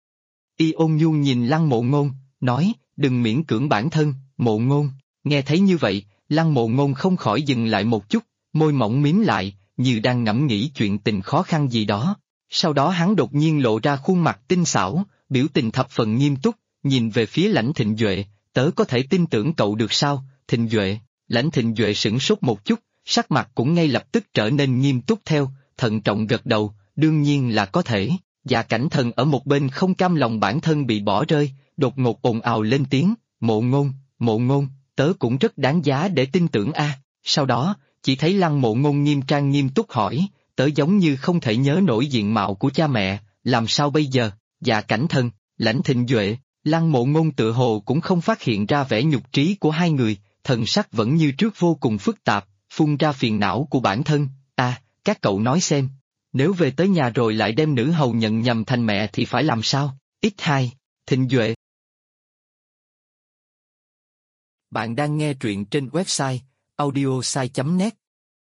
Y ôn nhu nhìn Lăng Mộ Ngôn, nói, đừng miễn cưỡng bản thân, Mộ Ngôn. Nghe thấy như vậy, Lăng Mộ Ngôn không khỏi dừng lại một chút, môi mỏng mím lại, như đang ngẫm nghĩ chuyện tình khó khăn gì đó. Sau đó hắn đột nhiên lộ ra khuôn mặt tinh xảo, biểu tình thập phần nghiêm túc, nhìn về phía Lãnh Thịnh Duệ, tớ có thể tin tưởng cậu được sao, Thịnh Duệ? Lãnh Thịnh Duệ sửng sốt một chút, sắc mặt cũng ngay lập tức trở nên nghiêm túc theo, thận trọng gật đầu, đương nhiên là có thể. Dạ Cảnh Thần ở một bên không cam lòng bản thân bị bỏ rơi, đột ngột ồn ào lên tiếng, Mộ Ngôn, tớ cũng rất đáng giá để tin tưởng a. Sau đó, chỉ thấy Lăng Mộ Ngôn nghiêm trang nghiêm túc hỏi, tớ giống như không thể nhớ nổi diện mạo của cha mẹ, làm sao bây giờ? Dạ Cảnh Thần, Lãnh Thịnh Duệ, Lăng Mộ Ngôn tự hồ cũng không phát hiện ra vẻ nhục trí của hai người, thần sắc vẫn như trước vô cùng phức tạp, phun ra phiền não của bản thân, các cậu nói xem, nếu về tới nhà rồi lại đem nữ hầu nhận nhầm thành mẹ thì phải làm sao? X2, Thịnh Duệ. Bạn đang nghe truyện trên website audiosai.net.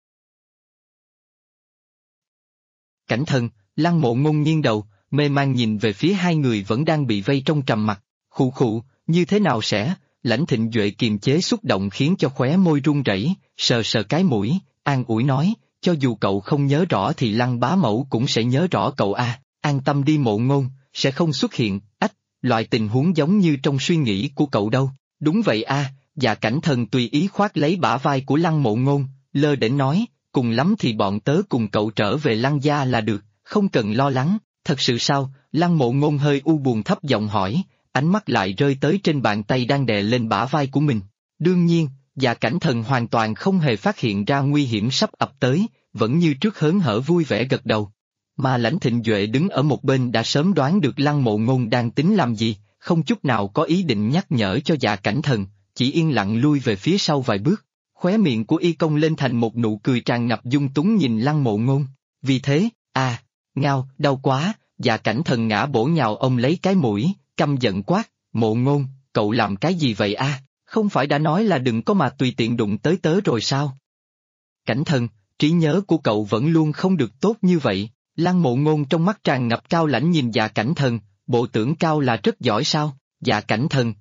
Cảnh Thần, Lăng Mộ Ngôn nghiêng đầu, mê man nhìn về phía hai người vẫn đang bị vây trong trầm mặc, khụ khụ, như thế nào sẽ? Lãnh Thịnh Duệ kiềm chế xúc động khiến cho khóe môi run rẩy, sờ sờ cái mũi, an ủi nói, cho dù cậu không nhớ rõ thì Lăng bá mẫu cũng sẽ nhớ rõ cậu a. An tâm đi Mộ Ngôn, sẽ không xuất hiện, loại tình huống giống như trong suy nghĩ của cậu đâu. Đúng vậy a. Dạ Cảnh Thần tùy ý khoác lấy bả vai của Lăng Mộ Ngôn, lơ đễnh nói, cùng lắm thì bọn tớ cùng cậu trở về Lăng gia là được, không cần lo lắng. Thật sự sao? Lăng Mộ Ngôn hơi u buồn thấp giọng hỏi, ánh mắt lại rơi tới trên bàn tay đang đè lên bả vai của mình. Đương nhiên, Dạ Cảnh Thần hoàn toàn không hề phát hiện ra nguy hiểm sắp ập tới, vẫn như trước hớn hở vui vẻ gật đầu. Mà Lãnh Thịnh Duệ đứng ở một bên đã sớm đoán được Lăng Mộ Ngôn đang tính làm gì, không chút nào có ý định nhắc nhở cho Dạ Cảnh Thần, chỉ yên lặng lui về phía sau vài bước. Khóe miệng của y cong lên thành một nụ cười tràn ngập dung túng nhìn Lăng Mộ Ngôn. Vì thế, ngao, đau quá. Dạ Cảnh Thần ngã bổ nhào ông lấy cái mũi, căm giận quát, Mộ Ngôn, cậu làm cái gì vậy không phải đã nói là đừng có mà tùy tiện đụng tới tớ rồi sao? Cảnh Thần, trí nhớ của cậu vẫn luôn không được tốt như vậy. Lăng Mộ Ngôn trong mắt tràn ngập cao lãnh nhìn Dạ Cảnh Thần, bộ tưởng cao là rất giỏi sao? Dạ Cảnh Thần,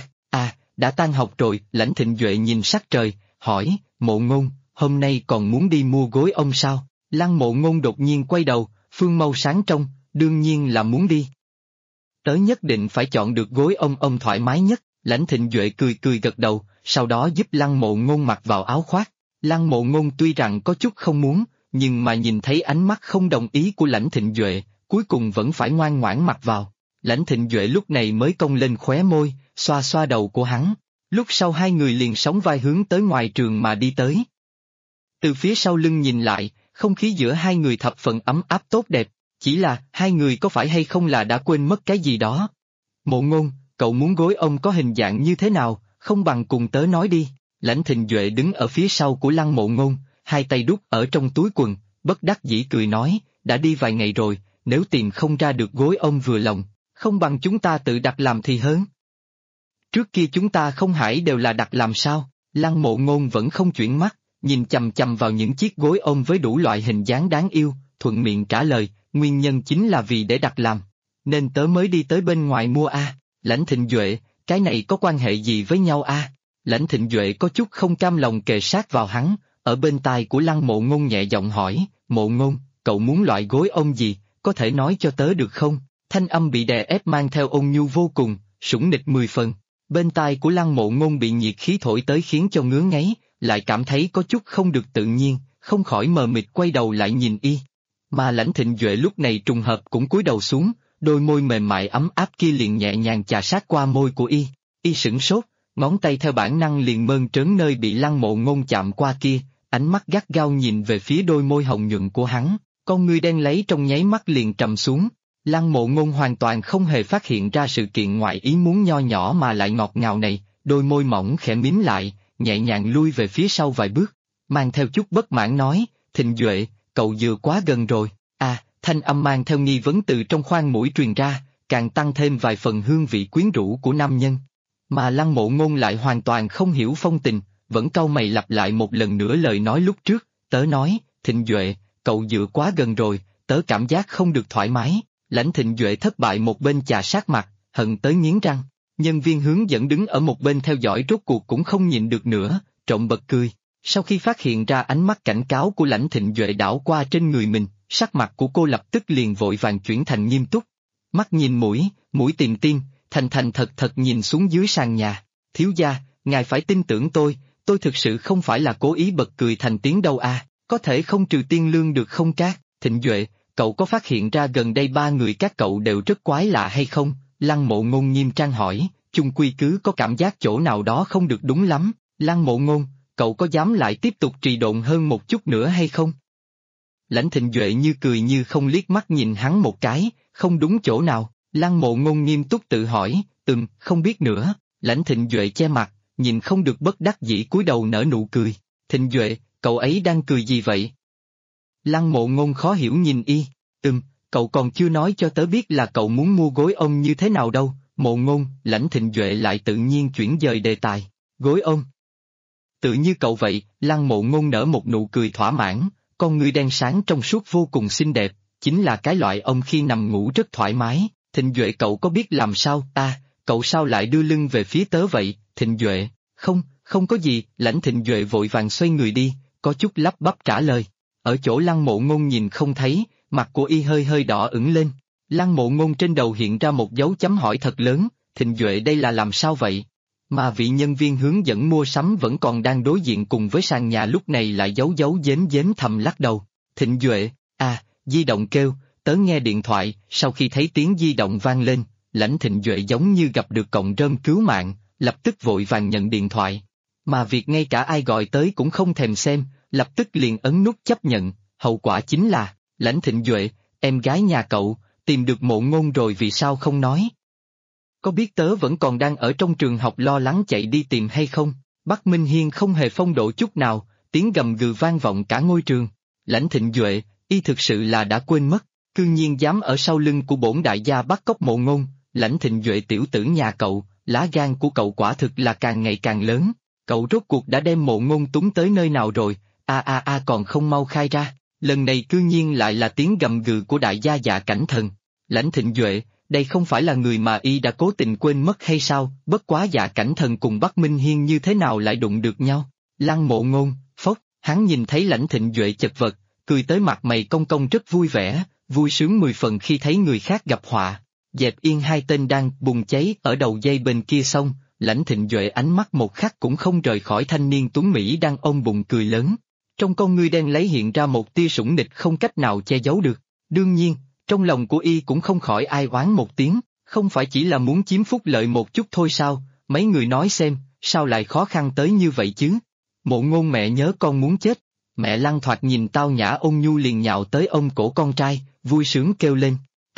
đã tan học rồi. Lãnh Thịnh Duệ nhìn sắc trời, hỏi, Mộ Ngôn, hôm nay còn muốn đi mua gối ong sao? Lăng Mộ Ngôn đột nhiên quay đầu, phương mâu sáng trong, đương nhiên là muốn đi. Tớ nhất định phải chọn được gối ong thoải mái nhất. Lãnh Thịnh Duệ cười cười gật đầu, sau đó giúp Lăng Mộ Ngôn mặc vào áo khoác. Lăng Mộ Ngôn tuy rằng có chút không muốn, nhưng mà nhìn thấy ánh mắt không đồng ý của Lãnh Thịnh Duệ, cuối cùng vẫn phải ngoan ngoãn mặc vào. Lãnh Thịnh Duệ lúc này mới cong lên khóe môi, xoa xoa đầu của hắn. Lúc sau hai người liền sóng vai hướng tới ngoài trường mà đi tới. Từ phía sau lưng nhìn lại, không khí giữa hai người thập phần ấm áp tốt đẹp, chỉ là hai người có phải hay không là đã quên mất cái gì đó. Mộ Ngôn, cậu muốn gối ong có hình dạng như thế nào, không bằng cùng tớ nói đi. Lãnh Thịnh Duệ đứng ở phía sau của Lăng Mộ Ngôn, hai tay đút ở trong túi quần, bất đắc dĩ cười nói, đã đi vài ngày rồi, nếu tìm không ra được gối ong vừa lòng, không bằng chúng ta tự đặt làm thì hơn. Trước kia chúng ta không phải đều là đặt làm sao? Lăng Mộ Ngôn vẫn không chuyển mắt, nhìn chằm chằm vào những chiếc gối ong với đủ loại hình dáng đáng yêu, thuận miệng trả lời, nguyên nhân chính là vì để đặt làm, nên tớ mới đi tới bên ngoài mua a. Lãnh Thịnh Duệ, cái này có quan hệ gì với nhau a? Lãnh Thịnh Duệ có chút không cam lòng kề sát vào hắn, ở bên tai của Lăng Mộ Ngôn nhẹ giọng hỏi, Mộ Ngôn, cậu muốn loại gối ong gì, có thể nói cho tớ được không? Thanh âm bị đè ép mang theo ôn nhu vô cùng, sủng nịch 10 phần. Bên tai của Lăng Mộ Ngôn bị nhiệt khí thổi tới khiến cho ngứa ngáy, lại cảm thấy có chút không được tự nhiên, không khỏi mờ mịt quay đầu lại nhìn y. Mà Lãnh Thịnh Duệ lúc này trùng hợp cũng cúi đầu xuống, đôi môi mềm mại ấm áp kia liền nhẹ nhàng chà sát qua môi của y. Y sửng sốt, ngón tay theo bản năng liền mơn trớn nơi bị Lăng Mộ Ngôn chạm qua kia, ánh mắt gắt gao nhìn về phía đôi môi hồng nhuận của hắn, con ngươi đen lấy trong nháy mắt liền trầm xuống. Lăng Mộ Ngôn hoàn toàn không hề phát hiện ra sự kiện ngoại ý muốn nho nhỏ mà lại ngọt ngào này, đôi môi mỏng khẽ mím lại, nhẹ nhàng lui về phía sau vài bước, mang theo chút bất mãn nói, Thịnh Duệ, cậu vừa quá gần rồi. Thanh âm mang theo nghi vấn từ trong khoang mũi truyền ra, càng tăng thêm vài phần hương vị quyến rũ của nam nhân. Mà Lăng Mộ Ngôn lại hoàn toàn không hiểu phong tình, vẫn cau mày lặp lại một lần nữa lời nói lúc trước, tớ nói, Thịnh Duệ, cậu dựa quá gần rồi, tớ cảm giác không được thoải mái. Lãnh Thịnh Duệ thất bại một bên chà sát mặt, hận tới nghiến răng. Nhân viên hướng dẫn đứng ở một bên theo dõi rốt cuộc cũng không nhịn được nữa, trộm bật cười. Sau khi phát hiện ra ánh mắt cảnh cáo của Lãnh Thịnh Duệ đảo qua trên người mình, sắc mặt của cô lập tức liền vội vàng chuyển thành nghiêm túc. Mắt nhìn mũi, mũi tìm tim, thành thành thật thật nhìn xuống dưới sàn nhà. Thiếu gia, ngài phải tin tưởng tôi thực sự không phải là cố ý bật cười thành tiếng đâu à, có thể không trừ tiên lương được không Cát? Thịnh Duệ, cậu có phát hiện ra gần đây ba người các cậu đều rất quái lạ hay không? Lăng Mộ Ngôn nghiêm trang hỏi, chung quy cứ có cảm giác chỗ nào đó không được đúng lắm. Lăng Mộ Ngôn, cậu có dám lại tiếp tục trì độn hơn một chút nữa hay không? Lãnh Thịnh Duệ như cười như không liếc mắt nhìn hắn một cái, không đúng chỗ nào. Lăng Mộ Ngôn nghiêm túc tự hỏi, không biết nữa. Lãnh Thịnh Duệ che mặt, nhìn không được bất đắc dĩ cúi đầu nở nụ cười. Thịnh Duệ, cậu ấy đang cười gì vậy? Lăng Mộ Ngôn khó hiểu nhìn y, cậu còn chưa nói cho tớ biết là cậu muốn mua gối ong như thế nào đâu. Mộ Ngôn, Lãnh Thịnh Duệ lại tự nhiên chuyển dời đề tài. Gối ong? Tự như cậu vậy. Lăng Mộ Ngôn nở một nụ cười thỏa mãn, con ngươi đen sáng trong suốt vô cùng xinh đẹp, chính là cái loại ong khi nằm ngủ rất thoải mái. Thịnh Duệ cậu có biết làm sao? Cậu sao lại đưa lưng về phía tớ vậy? Thịnh Duệ, không có gì. Lãnh Thịnh Duệ vội vàng xoay người đi, có chút lắp bắp trả lời. Ở chỗ Lăng Mộ Ngôn nhìn không thấy, mặt của y hơi hơi đỏ ửng lên. Lăng Mộ Ngôn trên đầu hiện ra một dấu chấm hỏi thật lớn, Thịnh Duệ đây là làm sao vậy? Mà vị nhân viên hướng dẫn mua sắm vẫn còn đang đối diện cùng với sàn nhà lúc này lại giấu giếm thầm lắc đầu. Thịnh Duệ, di động kêu, tớ nghe điện thoại. Sau khi thấy tiếng di động vang lên, Lãnh Thịnh Duệ giống như gặp được cọng rơm cứu mạng, lập tức vội vàng nhận điện thoại. Mà việc ngay cả ai gọi tới cũng không thèm xem, lập tức liền ấn nút chấp nhận, hậu quả chính là, Lãnh Thịnh Duệ, em gái nhà cậu, tìm được Mộ Ngôn rồi vì sao không nói? Có biết tớ vẫn còn đang ở trong trường học lo lắng chạy đi tìm hay không? Bắc Minh Hiên không hề phong độ chút nào, tiếng gầm gừ vang vọng cả ngôi trường. Lãnh Thịnh Duệ, y thực sự là đã quên mất, cư nhiên dám ở sau lưng của bổn đại gia bắt cóc Mộ Ngôn. Lãnh Thịnh Duệ tiểu tử nhà cậu, lá gan của cậu quả thực là càng ngày càng lớn. Cậu rốt cuộc đã đem Mộ Ngôn túng tới nơi nào rồi? Còn không mau khai ra, lần này cư nhiên lại là tiếng gầm gừ của đại gia Dạ Cảnh Thần. Lãnh Thịnh Duệ, đây không phải là người mà y đã cố tình quên mất hay sao, bất quá Dạ Cảnh Thần cùng Bắc Minh Hiên như thế nào lại đụng được nhau. Lăng Mộ Ngôn, phốc, hắn nhìn thấy Lãnh Thịnh Duệ chật vật, cười tới mặt mày cong cong rất vui vẻ, vui sướng 10 phần khi thấy người khác gặp họa. Dẹp yên hai tên đang bùng cháy ở đầu dây bên kia xong, Lãnh Thịnh Duệ ánh mắt một khắc cũng không rời khỏi thanh niên tuấn Mỹ đang ôm bụng cười lớn. Trong con ngươi đen lấy hiện ra một tia sủng nịch không cách nào che giấu được. Đương nhiên, trong lòng của y cũng không khỏi ai oán một tiếng, không phải chỉ là muốn chiếm phúc lợi một chút thôi sao, mấy người nói xem, sao lại khó khăn tới như vậy chứ? Mộ Ngôn mẹ nhớ con muốn chết. Mẹ Lăng thoạt nhìn tao nhã ôn nhu liền nhào tới ôm cổ con trai, vui sướng kêu lên.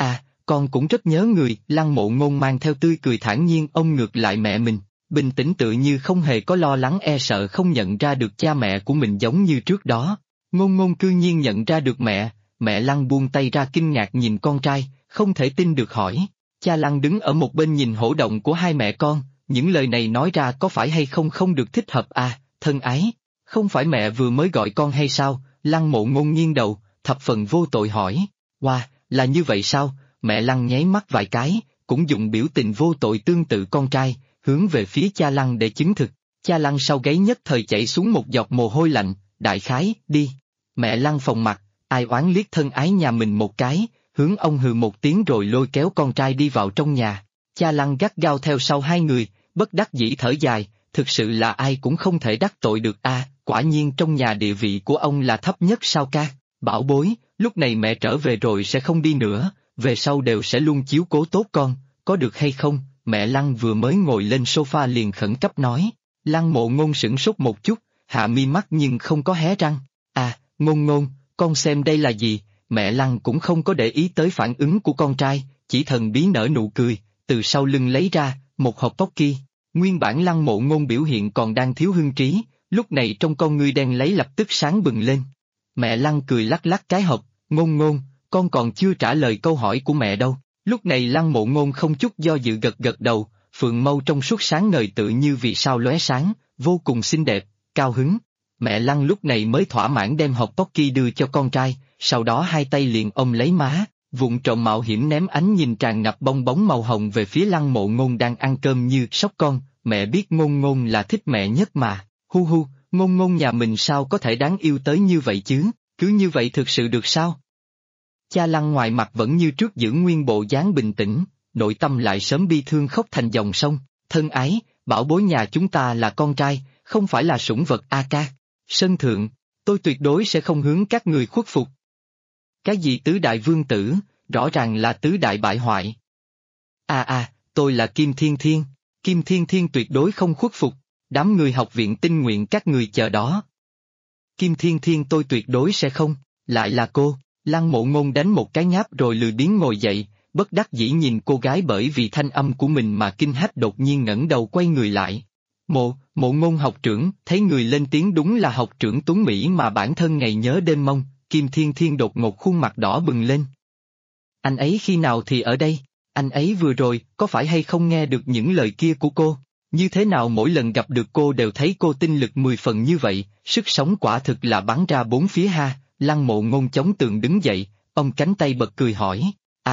Con cũng rất nhớ người. Lăng Mộ Ngôn mang theo tươi cười thản nhiên ôm ngược lại mẹ mình, bình tĩnh tự như không hề có lo lắng e sợ không nhận ra được cha mẹ của mình giống như trước đó. Ngôn Ngôn cư nhiên nhận ra được mẹ. Mẹ Lăng buông tay ra kinh ngạc nhìn con trai, không thể tin được hỏi. Cha Lăng đứng ở một bên nhìn hổ động của hai mẹ con, những lời này nói ra có phải hay không không được thích hợp thân ái, không phải mẹ vừa mới gọi con hay sao? Lăng Mộ Ngôn nghiêng đầu, thập phần vô tội hỏi. Là như vậy sao? Mẹ Lăng nháy mắt vài cái, cũng dùng biểu tình vô tội tương tự con trai, hướng về phía cha Lăng để chứng thực. Cha Lăng sau gáy nhất thời chảy xuống một giọt mồ hôi lạnh, đại khái, đi. Mẹ Lăng phồng mặt, ai oán liếc thân ái nhà mình một cái, hướng ông hừ một tiếng rồi lôi kéo con trai đi vào trong nhà. Cha Lăng gắt gao theo sau hai người, bất đắc dĩ thở dài, thực sự là ai cũng không thể đắc tội được quả nhiên trong nhà địa vị của ông là thấp nhất sao ca. Bảo bối, lúc này mẹ trở về rồi sẽ không đi nữa, về sau đều sẽ luôn chiếu cố tốt con, có được hay không? Mẹ Lăng vừa mới ngồi lên sofa liền khẩn cấp nói. Lăng Mộ Ngôn sửng sốt một chút, hạ mi mắt nhưng không có hé răng. Ngôn Ngôn, con xem đây là gì? Mẹ Lăng cũng không có để ý tới phản ứng của con trai, chỉ thần bí nở nụ cười, từ sau lưng lấy ra một hộp tóc kia. Nguyên bản Lăng Mộ Ngôn biểu hiện còn đang thiếu hưng trí, lúc này trong con ngươi đen lấy lập tức sáng bừng lên. Mẹ Lăng cười lắc lắc cái hộp, Ngôn Ngôn, con còn chưa trả lời câu hỏi của mẹ đâu. Lúc này Lăng Mộ Ngôn không chút do dự gật gật đầu, phượng mâu trong suốt sáng ngời tự như vì sao lóe sáng, vô cùng xinh đẹp, cao hứng. Mẹ Lăng lúc này mới thỏa mãn đem hộp tóc kia đưa cho con trai, sau đó hai tay liền ôm lấy má, vụng trộm mạo hiểm ném ánh nhìn tràn ngập bong bóng màu hồng về phía Lăng Mộ Ngôn đang ăn cơm như sóc con. Mẹ biết Ngôn Ngôn là thích mẹ nhất mà, Ngôn Ngôn nhà mình sao có thể đáng yêu tới như vậy chứ, cứ như vậy thực sự được sao? Cha Lăng ngoài mặt vẫn như trước giữ nguyên bộ dáng bình tĩnh, nội tâm lại sớm bi thương khóc thành dòng sông. Thân ái, bảo bối nhà chúng ta là con trai, không phải là sủng vật ca. Sân thượng, tôi tuyệt đối sẽ không hướng các người khuất phục. Cái gì tứ đại vương tử, rõ ràng là tứ đại bại hoại. Tôi là Kim Thiên Thiên, Kim Thiên Thiên tuyệt đối không khuất phục, đám người học viện tinh nguyện các người chờ đó. Kim Thiên Thiên tôi tuyệt đối sẽ không, lại là cô. Lăng Mộ Ngôn đánh một cái ngáp rồi lười biếng ngồi dậy, bất đắc dĩ nhìn cô gái bởi vì thanh âm của mình mà kinh hách đột nhiên ngẩng đầu quay người lại. Mộ Ngôn học trưởng, thấy người lên tiếng đúng là học trưởng Tuấn Mỹ mà bản thân ngày nhớ đêm mong. Kim Thiên Thiên đột ngột khuôn mặt đỏ bừng lên. Anh ấy khi nào thì ở đây? Anh ấy vừa rồi có phải hay không nghe được những lời kia của cô? Như thế nào mỗi lần gặp được cô đều thấy cô tinh lực 10 phần như vậy, sức sống quả thực là bắn ra bốn phía ha. Lăng Mộ Ngôn chống tường đứng dậy, ông cánh tay bật cười hỏi.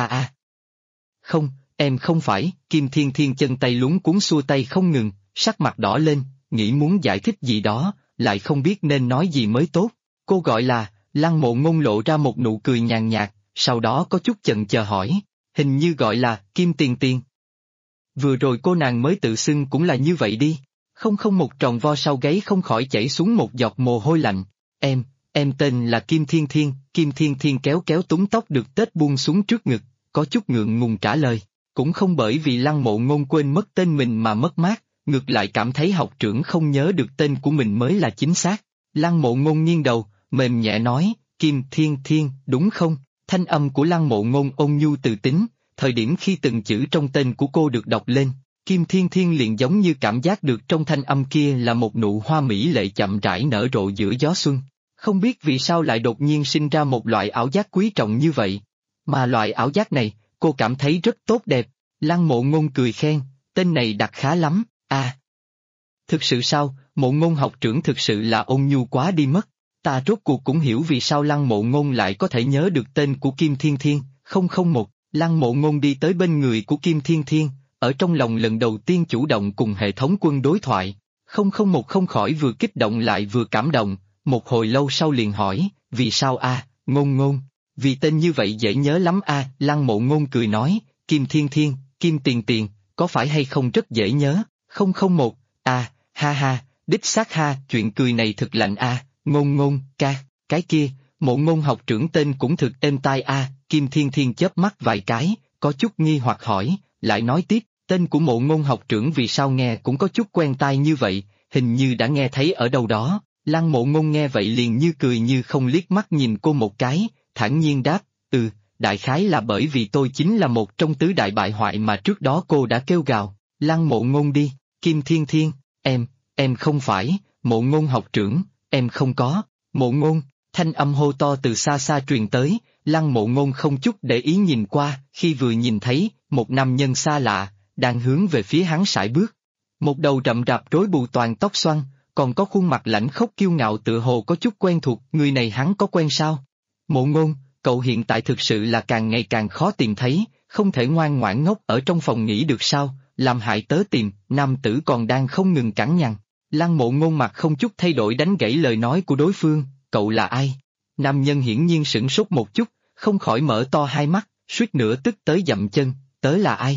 Không, em không phải. Kim Thiên Thiên chân tay luống cuống xua tay không ngừng, sắc mặt đỏ lên, nghĩ muốn giải thích gì đó, lại không biết nên nói gì mới tốt. Cô gọi là, Lăng Mộ Ngôn lộ ra một nụ cười nhàn nhạt, sau đó có chút chần chờ hỏi, hình như gọi là Kim Tiền Tiền. Vừa rồi cô nàng mới tự xưng cũng là như vậy đi. Không một tròn vo sau gáy không khỏi chảy xuống một giọt mồ hôi lạnh. Em tên là Kim Thiên Thiên. Kim Thiên Thiên kéo túm tóc được tết buông xuống trước ngực, có chút ngượng ngùng trả lời. Cũng không bởi vì Lăng Mộ Ngôn quên mất tên mình mà mất mát, ngược lại cảm thấy học trưởng không nhớ được tên của mình mới là chính xác. Lăng Mộ Ngôn nghiêng đầu, mềm nhẹ nói, Kim Thiên Thiên, đúng không? Thanh âm của Lăng Mộ Ngôn ôn nhu từ tính, thời điểm khi từng chữ trong tên của cô được đọc lên, Kim Thiên Thiên liền giống như cảm giác được trong thanh âm kia là một nụ hoa mỹ lệ chậm rãi nở rộ giữa gió xuân. Không biết vì sao lại đột nhiên sinh ra một loại ảo giác quý trọng như vậy. Mà loại ảo giác này, cô cảm thấy rất tốt đẹp. Lăng Mộ Ngôn cười khen, tên này đặt khá lắm. Thực sự sao? Mộ Ngôn học trưởng thực sự là ôn nhu quá đi mất. Ta rốt cuộc cũng hiểu vì sao Lăng Mộ Ngôn lại có thể nhớ được tên của Kim Thiên Thiên. 001, Lăng Mộ Ngôn đi tới bên người của Kim Thiên Thiên, ở trong lòng lần đầu tiên chủ động cùng hệ thống quân đối thoại. 001 không khỏi vừa kích động lại vừa cảm động, một hồi lâu sau liền hỏi, vì sao a, Ngôn Ngôn? Vì tên như vậy dễ nhớ lắm a. Lăng Mộ Ngôn cười nói, Kim Thiên Thiên, Kim Tiền Tiền, có phải hay không rất dễ nhớ? 001, ha ha, đích xác ha, chuyện cười này thực lạnh a. Ngôn Ngôn, ca, cái kia, Mộ Ngôn học trưởng tên cũng thực êm tai a. Kim Thiên Thiên chớp mắt vài cái, có chút nghi hoặc hỏi, lại nói tiếp, tên của Mộ Ngôn học trưởng vì sao nghe cũng có chút quen tai như vậy, hình như đã nghe thấy ở đâu đó. Lăng Mộ Ngôn nghe vậy liền như cười như không liếc mắt nhìn cô một cái, thản nhiên đáp, đại khái là bởi vì tôi chính là một trong tứ đại bại hoại mà trước đó cô đã kêu gào. Lăng Mộ Ngôn đi, Kim Thiên Thiên, em không phải, Mộ Ngôn học trưởng, em không có, Mộ Ngôn, thanh âm hô to từ xa xa truyền tới, Lăng Mộ Ngôn không chút để ý nhìn qua, khi vừa nhìn thấy, một nam nhân xa lạ, đang hướng về phía hắn sải bước. Một đầu rậm rạp rối bù toàn tóc xoăn, còn có khuôn mặt lãnh khốc kiêu ngạo tựa hồ có chút quen thuộc, người này hắn có quen sao? Mộ Ngôn, cậu hiện tại thực sự là càng ngày càng khó tìm thấy, không thể ngoan ngoãn ngốc ở trong phòng nghỉ được sao, làm hại tớ tìm, nam tử còn đang không ngừng cẳng nhằn. Lăng Mộ Ngôn mặt không chút thay đổi đánh gãy lời nói của đối phương, cậu là ai? Nam nhân hiển nhiên sửng sốt một chút, không khỏi mở to hai mắt, suýt nữa tức tới dậm chân, tớ là ai?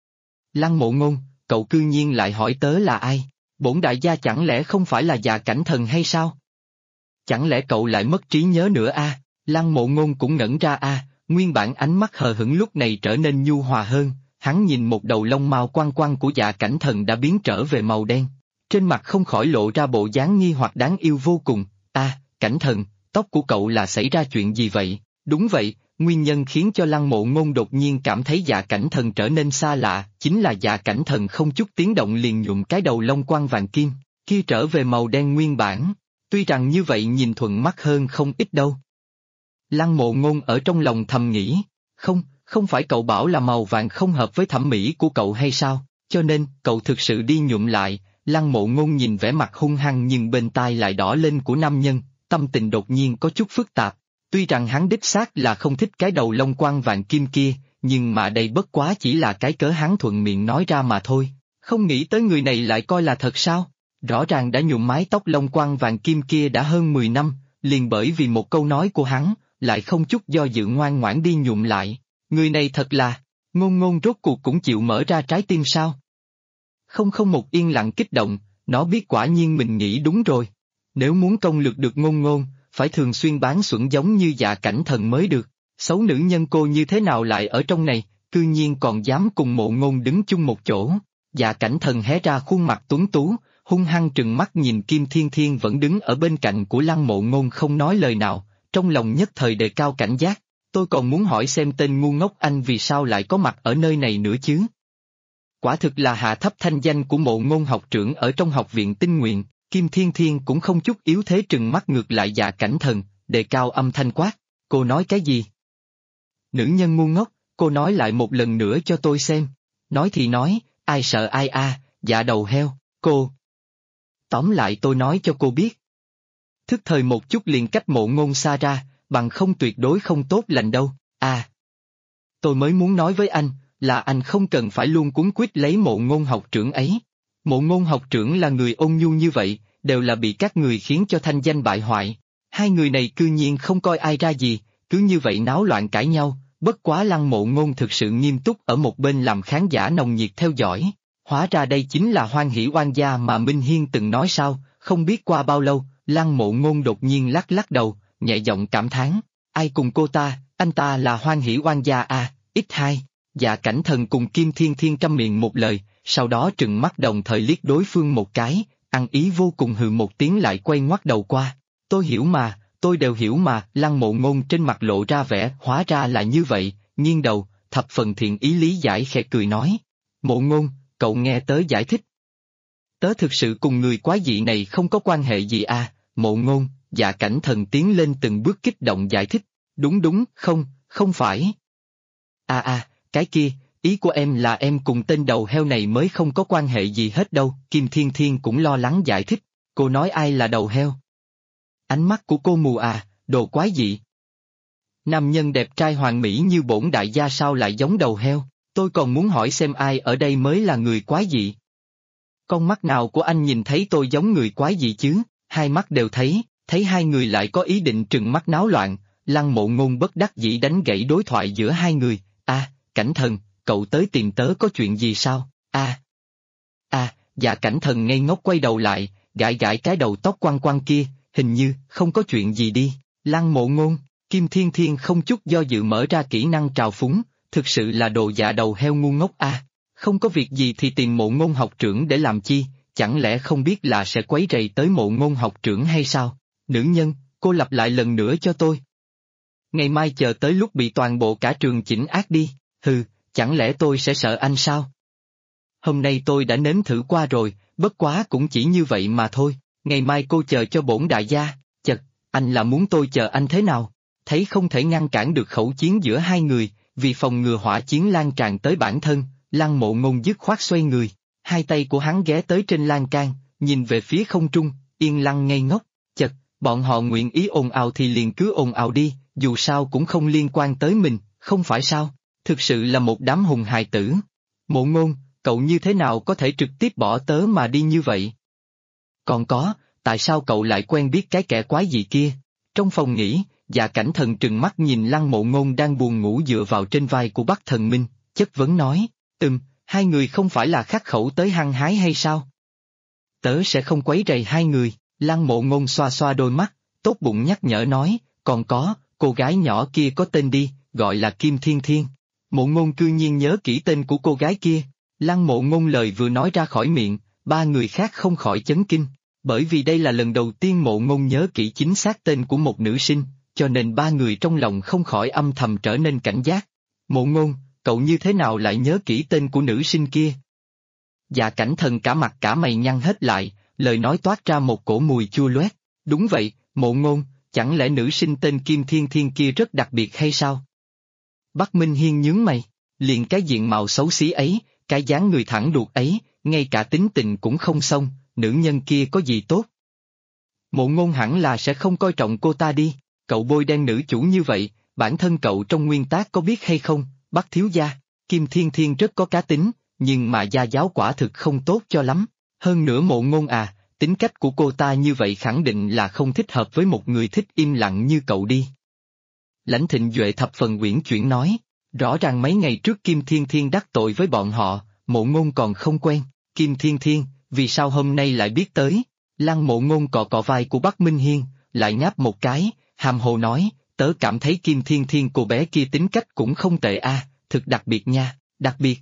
Lăng Mộ Ngôn, cậu cư nhiên lại hỏi tớ là ai? Bổn đại gia chẳng lẽ không phải là Dạ Cảnh Thần hay sao? Chẳng lẽ cậu lại mất trí nhớ nữa a? Lăng Mộ Ngôn cũng ngẩn ra a, nguyên bản ánh mắt hờ hững lúc này trở nên nhu hòa hơn, hắn nhìn một đầu lông mao quăng quăng của Dạ Cảnh Thần đã biến trở về màu đen. Trên mặt không khỏi lộ ra bộ dáng nghi hoặc đáng yêu vô cùng, Cảnh Thần, tóc của cậu là xảy ra chuyện gì vậy? Đúng vậy, nguyên nhân khiến cho Lăng Mộ Ngôn đột nhiên cảm thấy Dạ Cảnh Thần trở nên xa lạ, chính là Dạ Cảnh Thần không chút tiếng động liền nhuộm cái đầu lông quăng vàng kim, kia trở về màu đen nguyên bản, tuy rằng như vậy nhìn thuận mắt hơn không ít đâu. Lăng Mộ Ngôn ở trong lòng thầm nghĩ, không phải cậu bảo là màu vàng không hợp với thẩm mỹ của cậu hay sao, cho nên cậu thực sự đi nhuộm lại. Lăng Mộ Ngôn nhìn vẻ mặt hung hăng nhưng bên tai lại đỏ lên của nam nhân, tâm tình đột nhiên có chút phức tạp. Tuy rằng hắn đích xác là không thích cái đầu lông quăng vàng kim kia, nhưng mà đây bất quá chỉ là cái cớ hắn thuận miệng nói ra mà thôi. Không nghĩ tới người này lại coi là thật sao? Rõ ràng đã nhuộm mái tóc lông quăng vàng kim kia đã hơn 10 năm, liền bởi vì một câu nói của hắn, lại không chút do dự ngoan ngoãn đi nhuộm lại. Người này thật là, Ngôn Ngôn rốt cuộc cũng chịu mở ra trái tim sao? 001 yên lặng kích động, nó biết quả nhiên mình nghĩ đúng rồi. Nếu muốn công lược được Ngôn Ngôn, phải thường xuyên bán xuẩn giống như Dạ Cảnh Thần mới được. Xấu nữ nhân cô như thế nào lại ở trong này, cư nhiên còn dám cùng Mộ Ngôn đứng chung một chỗ. Dạ Cảnh Thần hé ra khuôn mặt tuấn tú, hung hăng trừng mắt nhìn Kim Thiên Thiên vẫn đứng ở bên cạnh của Lăng Mộ Ngôn không nói lời nào, trong lòng nhất thời đề cao cảnh giác. Tôi còn muốn hỏi xem tên ngu ngốc anh vì sao lại có mặt ở nơi này nữa chứ. Quả thực là hạ thấp thanh danh của Mộ Ngôn học trưởng ở trong học viện tinh nguyện. Kim Thiên Thiên cũng không chút yếu thế trừng mắt ngược lại Dạ Cảnh Thần, đề cao âm thanh quát, cô nói cái gì? Nữ nhân ngu ngốc, cô nói lại một lần nữa cho tôi xem. Nói thì nói, ai sợ ai dạ đầu heo, cô. Tóm lại tôi nói cho cô biết. Thức thời một chút liền cách Mộ Ngôn xa ra, bằng không tuyệt đối không tốt lành đâu, tôi mới muốn nói với anh, là anh không cần phải luôn cuống quýt lấy Mộ Ngôn học trưởng ấy. Mộ Ngôn học trưởng là người ôn nhu như vậy, đều là bị các người khiến cho thanh danh bại hoại. Hai người này cư nhiên không coi ai ra gì, cứ như vậy náo loạn cãi nhau, bất quá Lăng Mộ Ngôn thực sự nghiêm túc ở một bên làm khán giả nồng nhiệt theo dõi. Hóa ra đây chính là Hoan Hỷ oan gia mà Minh Hiên từng nói sao, không biết qua bao lâu, Lăng Mộ Ngôn đột nhiên lắc lắc đầu, nhẹ giọng cảm thán, ai cùng cô ta, anh ta là Hoan Hỷ oan gia x2. Dạ Cảnh Thần cùng Kim Thiên Thiên trăm miệng một lời, sau đó trừng mắt đồng thời liếc đối phương một cái, ăn ý vô cùng hừ một tiếng lại quay ngoắt đầu qua. Tôi hiểu mà, tôi đều hiểu mà. Lăng Mộ Ngôn trên mặt lộ ra vẻ hóa ra là như vậy, nghiêng đầu, thập phần thiện ý lý giải khẽ cười nói. Mộ Ngôn, cậu nghe tớ giải thích. Tớ thực sự cùng người quái dị này không có quan hệ gì Mộ Ngôn, Dạ Cảnh Thần tiến lên từng bước kích động giải thích. Đúng, không phải. Cái kia, ý của em là em cùng tên đầu heo này mới không có quan hệ gì hết đâu. Kim Thiên Thiên cũng lo lắng giải thích, cô nói ai là đầu heo? Ánh mắt của cô mù à, đồ quái dị. Nam nhân đẹp trai hoàn mỹ như bổn đại gia sao lại giống đầu heo, tôi còn muốn hỏi xem ai ở đây mới là người quái dị. Con mắt nào của anh nhìn thấy tôi giống người quái dị chứ, hai mắt đều thấy, thấy hai người lại có ý định trừng mắt náo loạn, Lăng Mộ Ngôn bất đắc dĩ đánh gãy đối thoại giữa hai người, Cảnh Thần, cậu tới tìm tớ có chuyện gì sao, dạ Cảnh Thần ngây ngốc quay đầu lại, gãi gãi cái đầu tóc quăn quăn kia, hình như, không có chuyện gì đi, Lăng Mộ Ngôn, Kim Thiên Thiên không chút do dự mở ra kỹ năng trào phúng, thực sự là đồ dạ đầu heo ngu ngốc không có việc gì thì tìm Mộ Ngôn học trưởng để làm chi, chẳng lẽ không biết là sẽ quấy rầy tới Mộ Ngôn học trưởng hay sao, nữ nhân, cô lặp lại lần nữa cho tôi. Ngày mai chờ tới lúc bị toàn bộ cả trường chỉnh ác đi, hừ, chẳng lẽ tôi sẽ sợ anh sao? Hôm nay tôi đã nếm thử qua rồi, bất quá cũng chỉ như vậy mà thôi, ngày mai cô chờ cho bổn đại gia, chật, anh là muốn tôi chờ anh thế nào? Thấy không thể ngăn cản được khẩu chiến giữa hai người, vì phòng ngừa hỏa chiến lan tràn tới bản thân, Lăng Mộ Ngôn dứt khoát xoay người, hai tay của hắn ghé tới trên lan can, nhìn về phía không trung, yên lặng ngây ngốc, chật, bọn họ nguyện ý ồn ào thì liền cứ ồn ào đi, dù sao cũng không liên quan tới mình, không phải sao, thực sự là một đám hùng hài tử. Mộ Ngôn, cậu như thế nào có thể trực tiếp bỏ tớ mà đi như vậy? Còn có, tại sao cậu lại quen biết cái kẻ quái gì kia? Trong phòng nghỉ, Dạ Cảnh Thần trừng mắt nhìn Lăng Mộ Ngôn đang buồn ngủ dựa vào trên vai của Bắc Thần Minh, chất vấn nói, hai người không phải là khắc khẩu tới hăng hái hay sao? Tớ sẽ không quấy rầy hai người, Lăng Mộ Ngôn xoa xoa đôi mắt, tốt bụng nhắc nhở nói, còn có, cô gái nhỏ kia có tên đi, gọi là Kim Thiên Thiên. Mộ Ngôn cư nhiên nhớ kỹ tên của cô gái kia, Lăng Mộ Ngôn lời vừa nói ra khỏi miệng, ba người khác không khỏi chấn kinh, bởi vì đây là lần đầu tiên Mộ Ngôn nhớ kỹ chính xác tên của một nữ sinh, cho nên ba người trong lòng không khỏi âm thầm trở nên cảnh giác. Mộ Ngôn, cậu như thế nào lại nhớ kỹ tên của nữ sinh kia? Dạ Cảnh Thần cả mặt cả mày nhăn hết lại, lời nói toát ra một cổ mùi chua loét. Đúng vậy, Mộ Ngôn, chẳng lẽ nữ sinh tên Kim Thiên Thiên kia rất đặc biệt hay sao? Bắc Minh Hiên nhướng mày, liền cái diện mạo xấu xí ấy, cái dáng người thẳng đuột ấy, ngay cả tính tình cũng không xong, nữ nhân kia có gì tốt? Mộ Ngôn hẳn là sẽ không coi trọng cô ta đi, cậu bôi đen nữ chủ như vậy, bản thân cậu trong nguyên tắc có biết hay không, Bắc thiếu gia, Kim Thiên Thiên rất có cá tính, nhưng mà gia giáo quả thực không tốt cho lắm, hơn nữa Mộ Ngôn tính cách của cô ta như vậy khẳng định là không thích hợp với một người thích im lặng như cậu đi. Lãnh Thịnh Duệ thập phần uyển chuyển nói, rõ ràng mấy ngày trước Kim Thiên Thiên đắc tội với bọn họ, Mộ Ngôn còn không quen, Kim Thiên Thiên, vì sao hôm nay lại biết tới? Lăng Mộ Ngôn cọ cọ vai của Bắc Minh Hiên, lại ngáp một cái, hàm hồ nói, tớ cảm thấy Kim Thiên Thiên cô bé kia tính cách cũng không tệ thực đặc biệt nha, đặc biệt.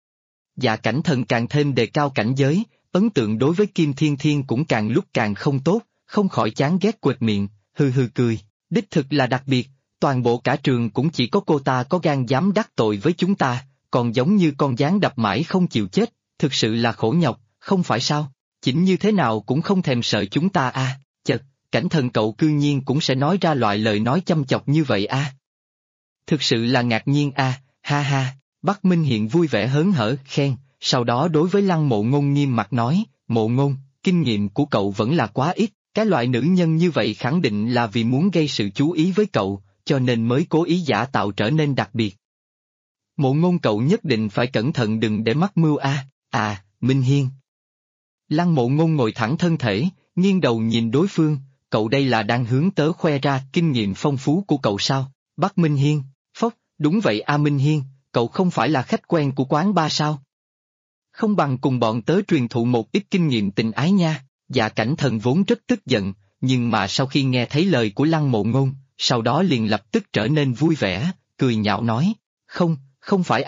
Dạ Cảnh Thần càng thêm đề cao cảnh giới, ấn tượng đối với Kim Thiên Thiên cũng càng lúc càng không tốt, không khỏi chán ghét quệt miệng, hừ hừ cười, đích thực là đặc biệt, toàn bộ cả trường cũng chỉ có cô ta có gan dám đắc tội với chúng ta, còn giống như con gián đập mãi không chịu chết, thực sự là khổ nhọc, không phải sao, chỉnh như thế nào cũng không thèm sợ chúng ta chật, Cảnh Thần cậu cư nhiên cũng sẽ nói ra loại lời nói chăm chọc như vậy Thực sự là ngạc nhiên ha ha, Bắc Minh Hiện vui vẻ hớn hở, khen, sau đó đối với Lăng Mộ Ngôn nghiêm mặt nói, Mộ Ngôn, kinh nghiệm của cậu vẫn là quá ít, cái loại nữ nhân như vậy khẳng định là vì muốn gây sự chú ý với cậu, cho nên mới cố ý giả tạo trở nên đặc biệt. Mộ Ngôn cậu nhất định phải cẩn thận đừng để mắc mưu Minh Hiên. Lăng Mộ Ngôn ngồi thẳng thân thể, nghiêng đầu nhìn đối phương, cậu đây là đang hướng tớ khoe ra kinh nghiệm phong phú của cậu sao? Bắc Minh Hiên, phốc, đúng vậy Minh Hiên, cậu không phải là khách quen của quán ba sao? Không bằng cùng bọn tớ truyền thụ một ít kinh nghiệm tình ái nha. Dạ Cảnh Thần vốn rất tức giận, nhưng mà sau khi nghe thấy lời của Lăng Mộ Ngôn, sau đó liền lập tức trở nên vui vẻ, cười nhạo nói, không phải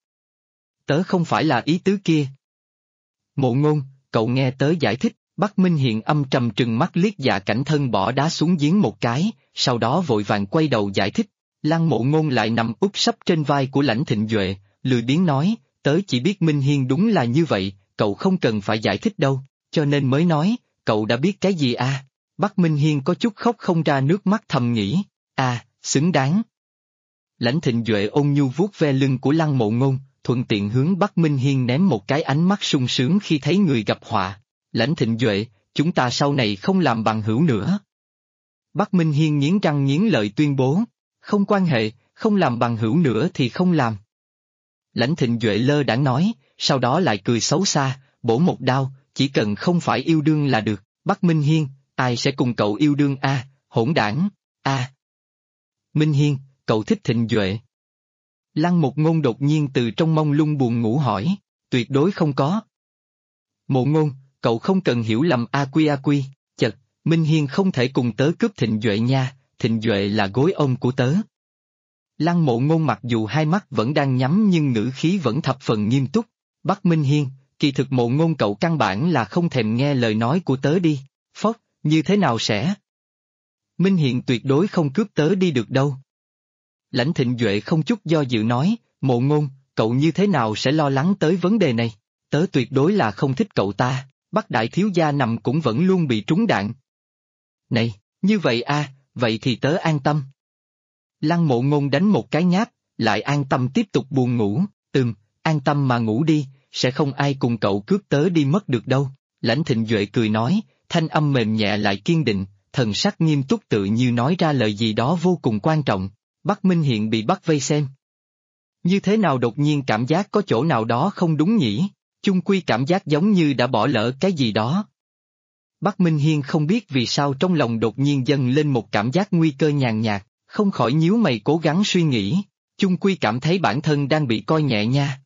tớ không phải là ý tứ kia. Mộ Ngôn, cậu nghe tớ giải thích, Bắc Minh Hiện âm trầm trừng mắt liếc Dạ Cảnh Thần bỏ đá xuống giếng một cái, sau đó vội vàng quay đầu giải thích, Lăng Mộ Ngôn lại nằm úp sấp trên vai của Lãnh Thịnh Duệ, lười biếng nói, tớ chỉ biết Minh Hiên đúng là như vậy, cậu không cần phải giải thích đâu, cho nên mới nói, cậu đã biết cái gì Bắc Minh Hiên có chút khóc không ra nước mắt thầm nghĩ, xứng đáng. Lãnh Thịnh Duệ ôn nhu vuốt ve lưng của Lăng Mộ Ngôn, thuận tiện hướng Bắc Minh Hiên ném một cái ánh mắt sung sướng khi thấy người gặp họa. Lãnh Thịnh Duệ, chúng ta sau này không làm bằng hữu nữa. Bắc Minh Hiên nghiến răng nghiến lợi tuyên bố, không quan hệ, không làm bằng hữu nữa thì không làm. Lãnh Thịnh Duệ lơ đãng nói, sau đó lại cười xấu xa, bổ một đao, chỉ cần không phải yêu đương là được. Bắc Minh Hiên, ai sẽ cùng cậu yêu đương a? Hỗn đảng, a. Minh Hiên, cậu thích Thịnh Duệ. Lăng Một Ngôn đột nhiên từ trong mông lung buồn ngủ hỏi, tuyệt đối không có. Mộ Ngôn, cậu không cần hiểu lầm a quy, chật, Minh Hiên không thể cùng tớ cướp Thịnh Duệ nha, Thịnh Duệ là gối ôm của tớ. Lăng Mộ Ngôn mặc dù hai mắt vẫn đang nhắm nhưng ngữ khí vẫn thập phần nghiêm túc. Bắc Minh Hiên, kỳ thực Mộ Ngôn cậu căn bản là không thèm nghe lời nói của tớ đi, phốc, như thế nào sẽ? Minh Hiên tuyệt đối không cướp tớ đi được đâu. Lãnh Thịnh Duệ không chút do dự nói, Mộ Ngôn, cậu như thế nào sẽ lo lắng tới vấn đề này? Tớ tuyệt đối là không thích cậu ta, Bắc đại thiếu gia nằm cũng vẫn luôn bị trúng đạn. Này, như vậy a, vậy thì tớ an tâm. Lăng Mộ Ngôn đánh một cái ngáp, lại an tâm tiếp tục buồn ngủ, an tâm mà ngủ đi, sẽ không ai cùng cậu cướp tớ đi mất được đâu. Lãnh Thịnh Duệ cười nói, thanh âm mềm nhẹ lại kiên định, thần sắc nghiêm túc tự như nói ra lời gì đó vô cùng quan trọng. Bắc Minh Hiên bị bắt vây xem. Như thế nào đột nhiên cảm giác có chỗ nào đó không đúng nhỉ, chung quy cảm giác giống như đã bỏ lỡ cái gì đó. Bắc Minh Hiên không biết vì sao trong lòng đột nhiên dâng lên một cảm giác nguy cơ nhàn nhạt, không khỏi nhíu mày cố gắng suy nghĩ, chung quy cảm thấy bản thân đang bị coi nhẹ nha.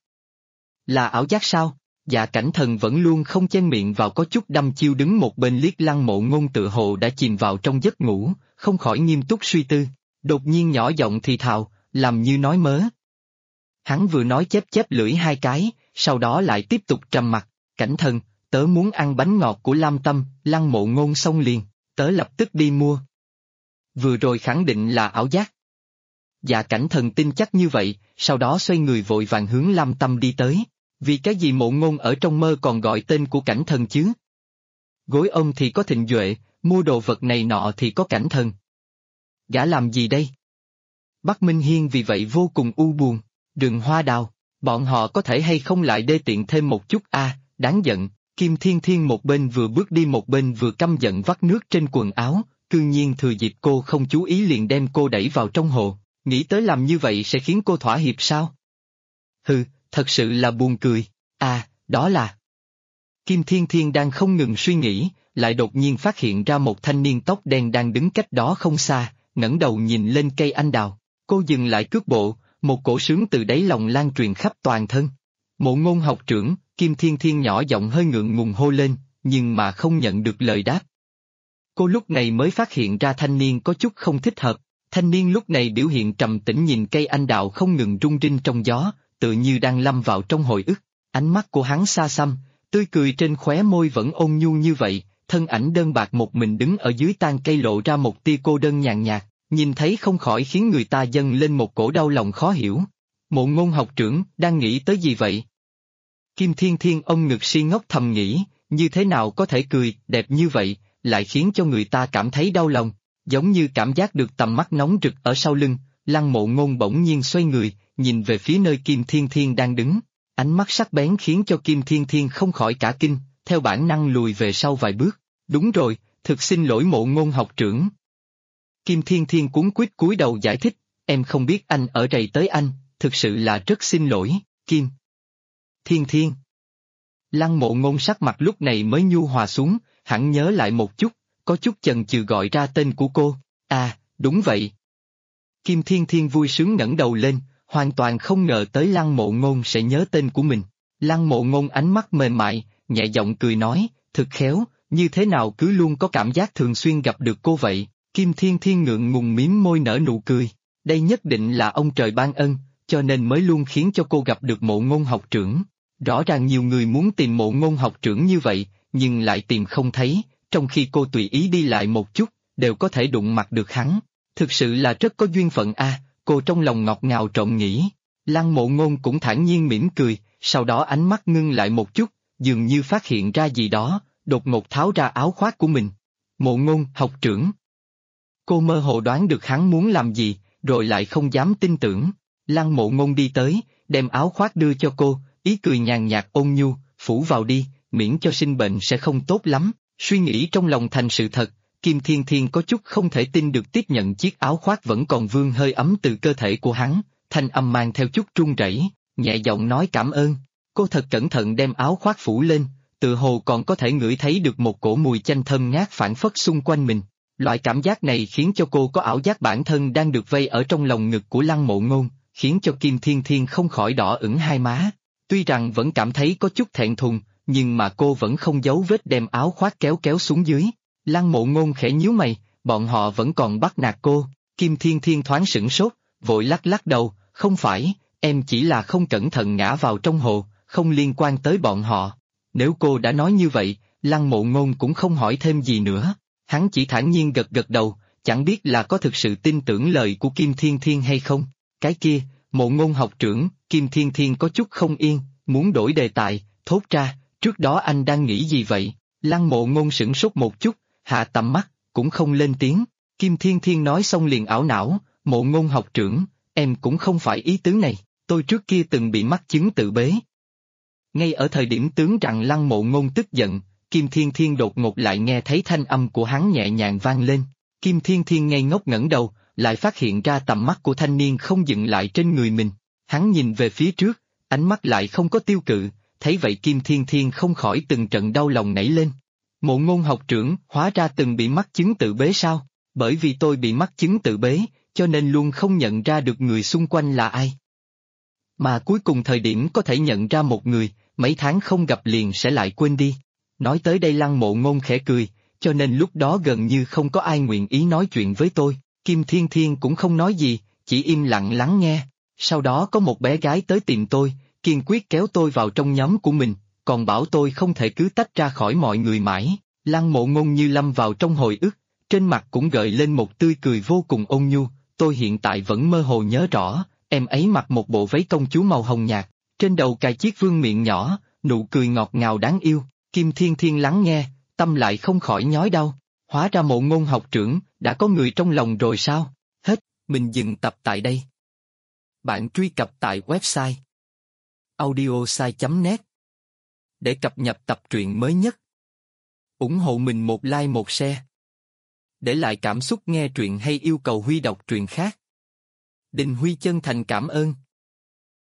Là ảo giác sao? Dạ Cảnh Thần vẫn luôn không chen miệng vào có chút đăm chiêu đứng một bên liếc Lăng Mộ Ngôn tự hồ đã chìm vào trong giấc ngủ, không khỏi nghiêm túc suy tư, đột nhiên nhỏ giọng thì thào, làm như nói mớ. Hắn vừa nói chép lưỡi hai cái, sau đó lại tiếp tục trầm mặc, Cảnh Thần, tớ muốn ăn bánh ngọt của Lam Tâm, Lăng Mộ Ngôn xong liền, tớ lập tức đi mua. Vừa rồi khẳng định là ảo giác. Dạ Cảnh Thần tin chắc như vậy, sau đó xoay người vội vàng hướng Lam Tâm đi tới. Vì cái gì Mộ Ngôn ở trong mơ còn gọi tên của Cảnh Thần chứ? Gối ôm thì có Thịnh Duệ, mua đồ vật này nọ thì có Cảnh Thần. Gã làm gì đây? Bắc Minh Hiên vì vậy vô cùng u buồn, Đường Hoa Đào, bọn họ có thể hay không lại đê tiện thêm một chút đáng giận. Kim Thiên Thiên một bên vừa bước đi một bên vừa căm giận vắt nước trên quần áo, cư nhiên thừa dịp cô không chú ý liền đem cô đẩy vào trong hồ, nghĩ tới làm như vậy sẽ khiến cô thỏa hiệp sao? Hừ, thật sự là buồn cười, đó là... Kim Thiên Thiên đang không ngừng suy nghĩ, lại đột nhiên phát hiện ra một thanh niên tóc đen đang đứng cách đó không xa, ngẩng đầu nhìn lên cây anh đào, cô dừng lại cước bộ, một cổ sướng từ đáy lòng lan truyền khắp toàn thân. Mộ Ngôn học trưởng, Kim Thiên Thiên nhỏ giọng hơi ngượng ngùng hô lên, nhưng mà không nhận được lời đáp. Cô lúc này mới phát hiện ra thanh niên có chút không thích hợp, thanh niên lúc này biểu hiện trầm tĩnh nhìn cây anh đào không ngừng rung rinh trong gió, tự như đang lâm vào trong hồi ức, ánh mắt của hắn xa xăm, tươi cười trên khóe môi vẫn ôn nhu như vậy, thân ảnh đơn bạc một mình đứng ở dưới tán cây lộ ra một tia cô đơn nhàn nhạt, nhìn thấy không khỏi khiến người ta dâng lên một cổ đau lòng khó hiểu. Mộ Ngôn học trưởng, đang nghĩ tới gì vậy? Kim Thiên Thiên ôm ngực si ngốc thầm nghĩ, như thế nào có thể cười, đẹp như vậy, lại khiến cho người ta cảm thấy đau lòng, giống như cảm giác được tầm mắt nóng rực ở sau lưng, Lăng Mộ Ngôn bỗng nhiên xoay người, nhìn về phía nơi Kim Thiên Thiên đang đứng, ánh mắt sắc bén khiến cho Kim Thiên Thiên không khỏi cả kinh, theo bản năng lùi về sau vài bước, đúng rồi, thực xin lỗi Mộ Ngôn học trưởng. Kim Thiên Thiên cuống quýt cúi đầu giải thích, em không biết anh ở rầy tới anh, thực sự là rất xin lỗi, Kim Thiên Thiên. Lăng Mộ Ngôn sắc mặt lúc này mới nhu hòa xuống, hẳn nhớ lại một chút, có chút chần chừ gọi ra tên của cô, đúng vậy. Kim Thiên Thiên vui sướng ngẩng đầu lên, hoàn toàn không ngờ tới Lăng Mộ Ngôn sẽ nhớ tên của mình. Lăng Mộ Ngôn ánh mắt mềm mại, nhẹ giọng cười nói, thực khéo, như thế nào cứ luôn có cảm giác thường xuyên gặp được cô vậy. Kim Thiên Thiên ngượng ngùng mím môi nở nụ cười, đây nhất định là ông trời ban ân, cho nên mới luôn khiến cho cô gặp được Mộ Ngôn học trưởng. Rõ ràng nhiều người muốn tìm Mộ Ngôn học trưởng như vậy, nhưng lại tìm không thấy, trong khi cô tùy ý đi lại một chút, đều có thể đụng mặt được hắn. Thực sự là rất có duyên phận cô trong lòng ngọt ngào trộm nghĩ. Lăng Mộ Ngôn cũng thản nhiên mỉm cười, sau đó ánh mắt ngưng lại một chút, dường như phát hiện ra gì đó, đột ngột tháo ra áo khoác của mình. Mộ Ngôn học trưởng. Cô mơ hồ đoán được hắn muốn làm gì, rồi lại không dám tin tưởng. Lăng Mộ Ngôn đi tới, đem áo khoác đưa cho cô, ý cười nhàn nhạt ôn nhu, phủ vào đi, miễn cho sinh bệnh sẽ không tốt lắm. Suy nghĩ trong lòng thành sự thật, Kim Thiên Thiên có chút không thể tin được tiếp nhận chiếc áo khoác vẫn còn vương hơi ấm từ cơ thể của hắn, thanh âm mang theo chút run rẩy, nhẹ giọng nói cảm ơn. Cô thật cẩn thận đem áo khoác phủ lên, tự hồ còn có thể ngửi thấy được một cổ mùi chanh thơm ngát phảng phất xung quanh mình. Loại cảm giác này khiến cho cô có ảo giác bản thân đang được vây ở trong lòng ngực của Lăng Mộ Ngôn, khiến cho Kim Thiên Thiên không khỏi đỏ ửng hai má. Tuy rằng vẫn cảm thấy có chút thẹn thùng, nhưng mà cô vẫn không giấu vết đem áo khoác kéo kéo xuống dưới. Lăng Mộ Ngôn khẽ nhíu mày, bọn họ vẫn còn bắt nạt cô. Kim Thiên Thiên thoáng sửng sốt, vội lắc lắc đầu, không phải, em chỉ là không cẩn thận ngã vào trong hồ, không liên quan tới bọn họ. Nếu cô đã nói như vậy, Lăng Mộ Ngôn cũng không hỏi thêm gì nữa. Hắn chỉ thản nhiên gật gật đầu, chẳng biết là có thực sự tin tưởng lời của Kim Thiên Thiên hay không. Cái kia, Mộ Ngôn học trưởng, Kim Thiên Thiên có chút không yên, muốn đổi đề tài, thốt ra, trước đó anh đang nghĩ gì vậy? Lăng Mộ Ngôn sửng sốt một chút, hạ tầm mắt, cũng không lên tiếng. Kim Thiên Thiên nói xong liền ảo não, Mộ Ngôn học trưởng, em cũng không phải ý tứ này, tôi trước kia từng bị mắc chứng tự bế. Ngay ở thời điểm tướng rằng Lăng Mộ Ngôn tức giận, Kim Thiên Thiên đột ngột lại nghe thấy thanh âm của hắn nhẹ nhàng vang lên. Kim Thiên Thiên ngây ngốc ngẩng đầu, lại phát hiện ra tầm mắt của thanh niên không dừng lại trên người mình. Hắn nhìn về phía trước, ánh mắt lại không có tiêu cự, thấy vậy Kim Thiên Thiên không khỏi từng trận đau lòng nảy lên. Mộ Ngôn học trưởng, hóa ra từng bị mắc chứng tự bế sao? Bởi vì tôi bị mắc chứng tự bế, cho nên luôn không nhận ra được người xung quanh là ai. Mà cuối cùng thời điểm có thể nhận ra một người, mấy tháng không gặp liền sẽ lại quên đi. Nói tới đây Lăng Mộ Ngôn khẽ cười, cho nên lúc đó gần như không có ai nguyện ý nói chuyện với tôi. Kim Thiên Thiên cũng không nói gì, chỉ im lặng lắng nghe. Sau đó có một bé gái tới tìm tôi, kiên quyết kéo tôi vào trong nhóm của mình, còn bảo tôi không thể cứ tách ra khỏi mọi người mãi. Lăng Mộ Ngôn như lâm vào trong hồi ức, trên mặt cũng gợi lên một tươi cười vô cùng ôn nhu. Tôi hiện tại vẫn mơ hồ nhớ rõ, em ấy mặc một bộ váy công chúa màu hồng nhạt, trên đầu cài chiếc vương miện nhỏ, nụ cười ngọt ngào đáng yêu. Kim Thiên Thiên lắng nghe, tâm lại không khỏi nhói đau. Hóa ra Mộ Ngôn học trưởng, đã có người trong lòng rồi sao? Hết, mình dừng tập tại đây. Bạn truy cập tại website audiosai.net để cập nhật tập truyện mới nhất. Ủng hộ mình một like một share. Để lại cảm xúc nghe truyện hay yêu cầu Huy đọc truyện khác. Đình Huy chân thành cảm ơn.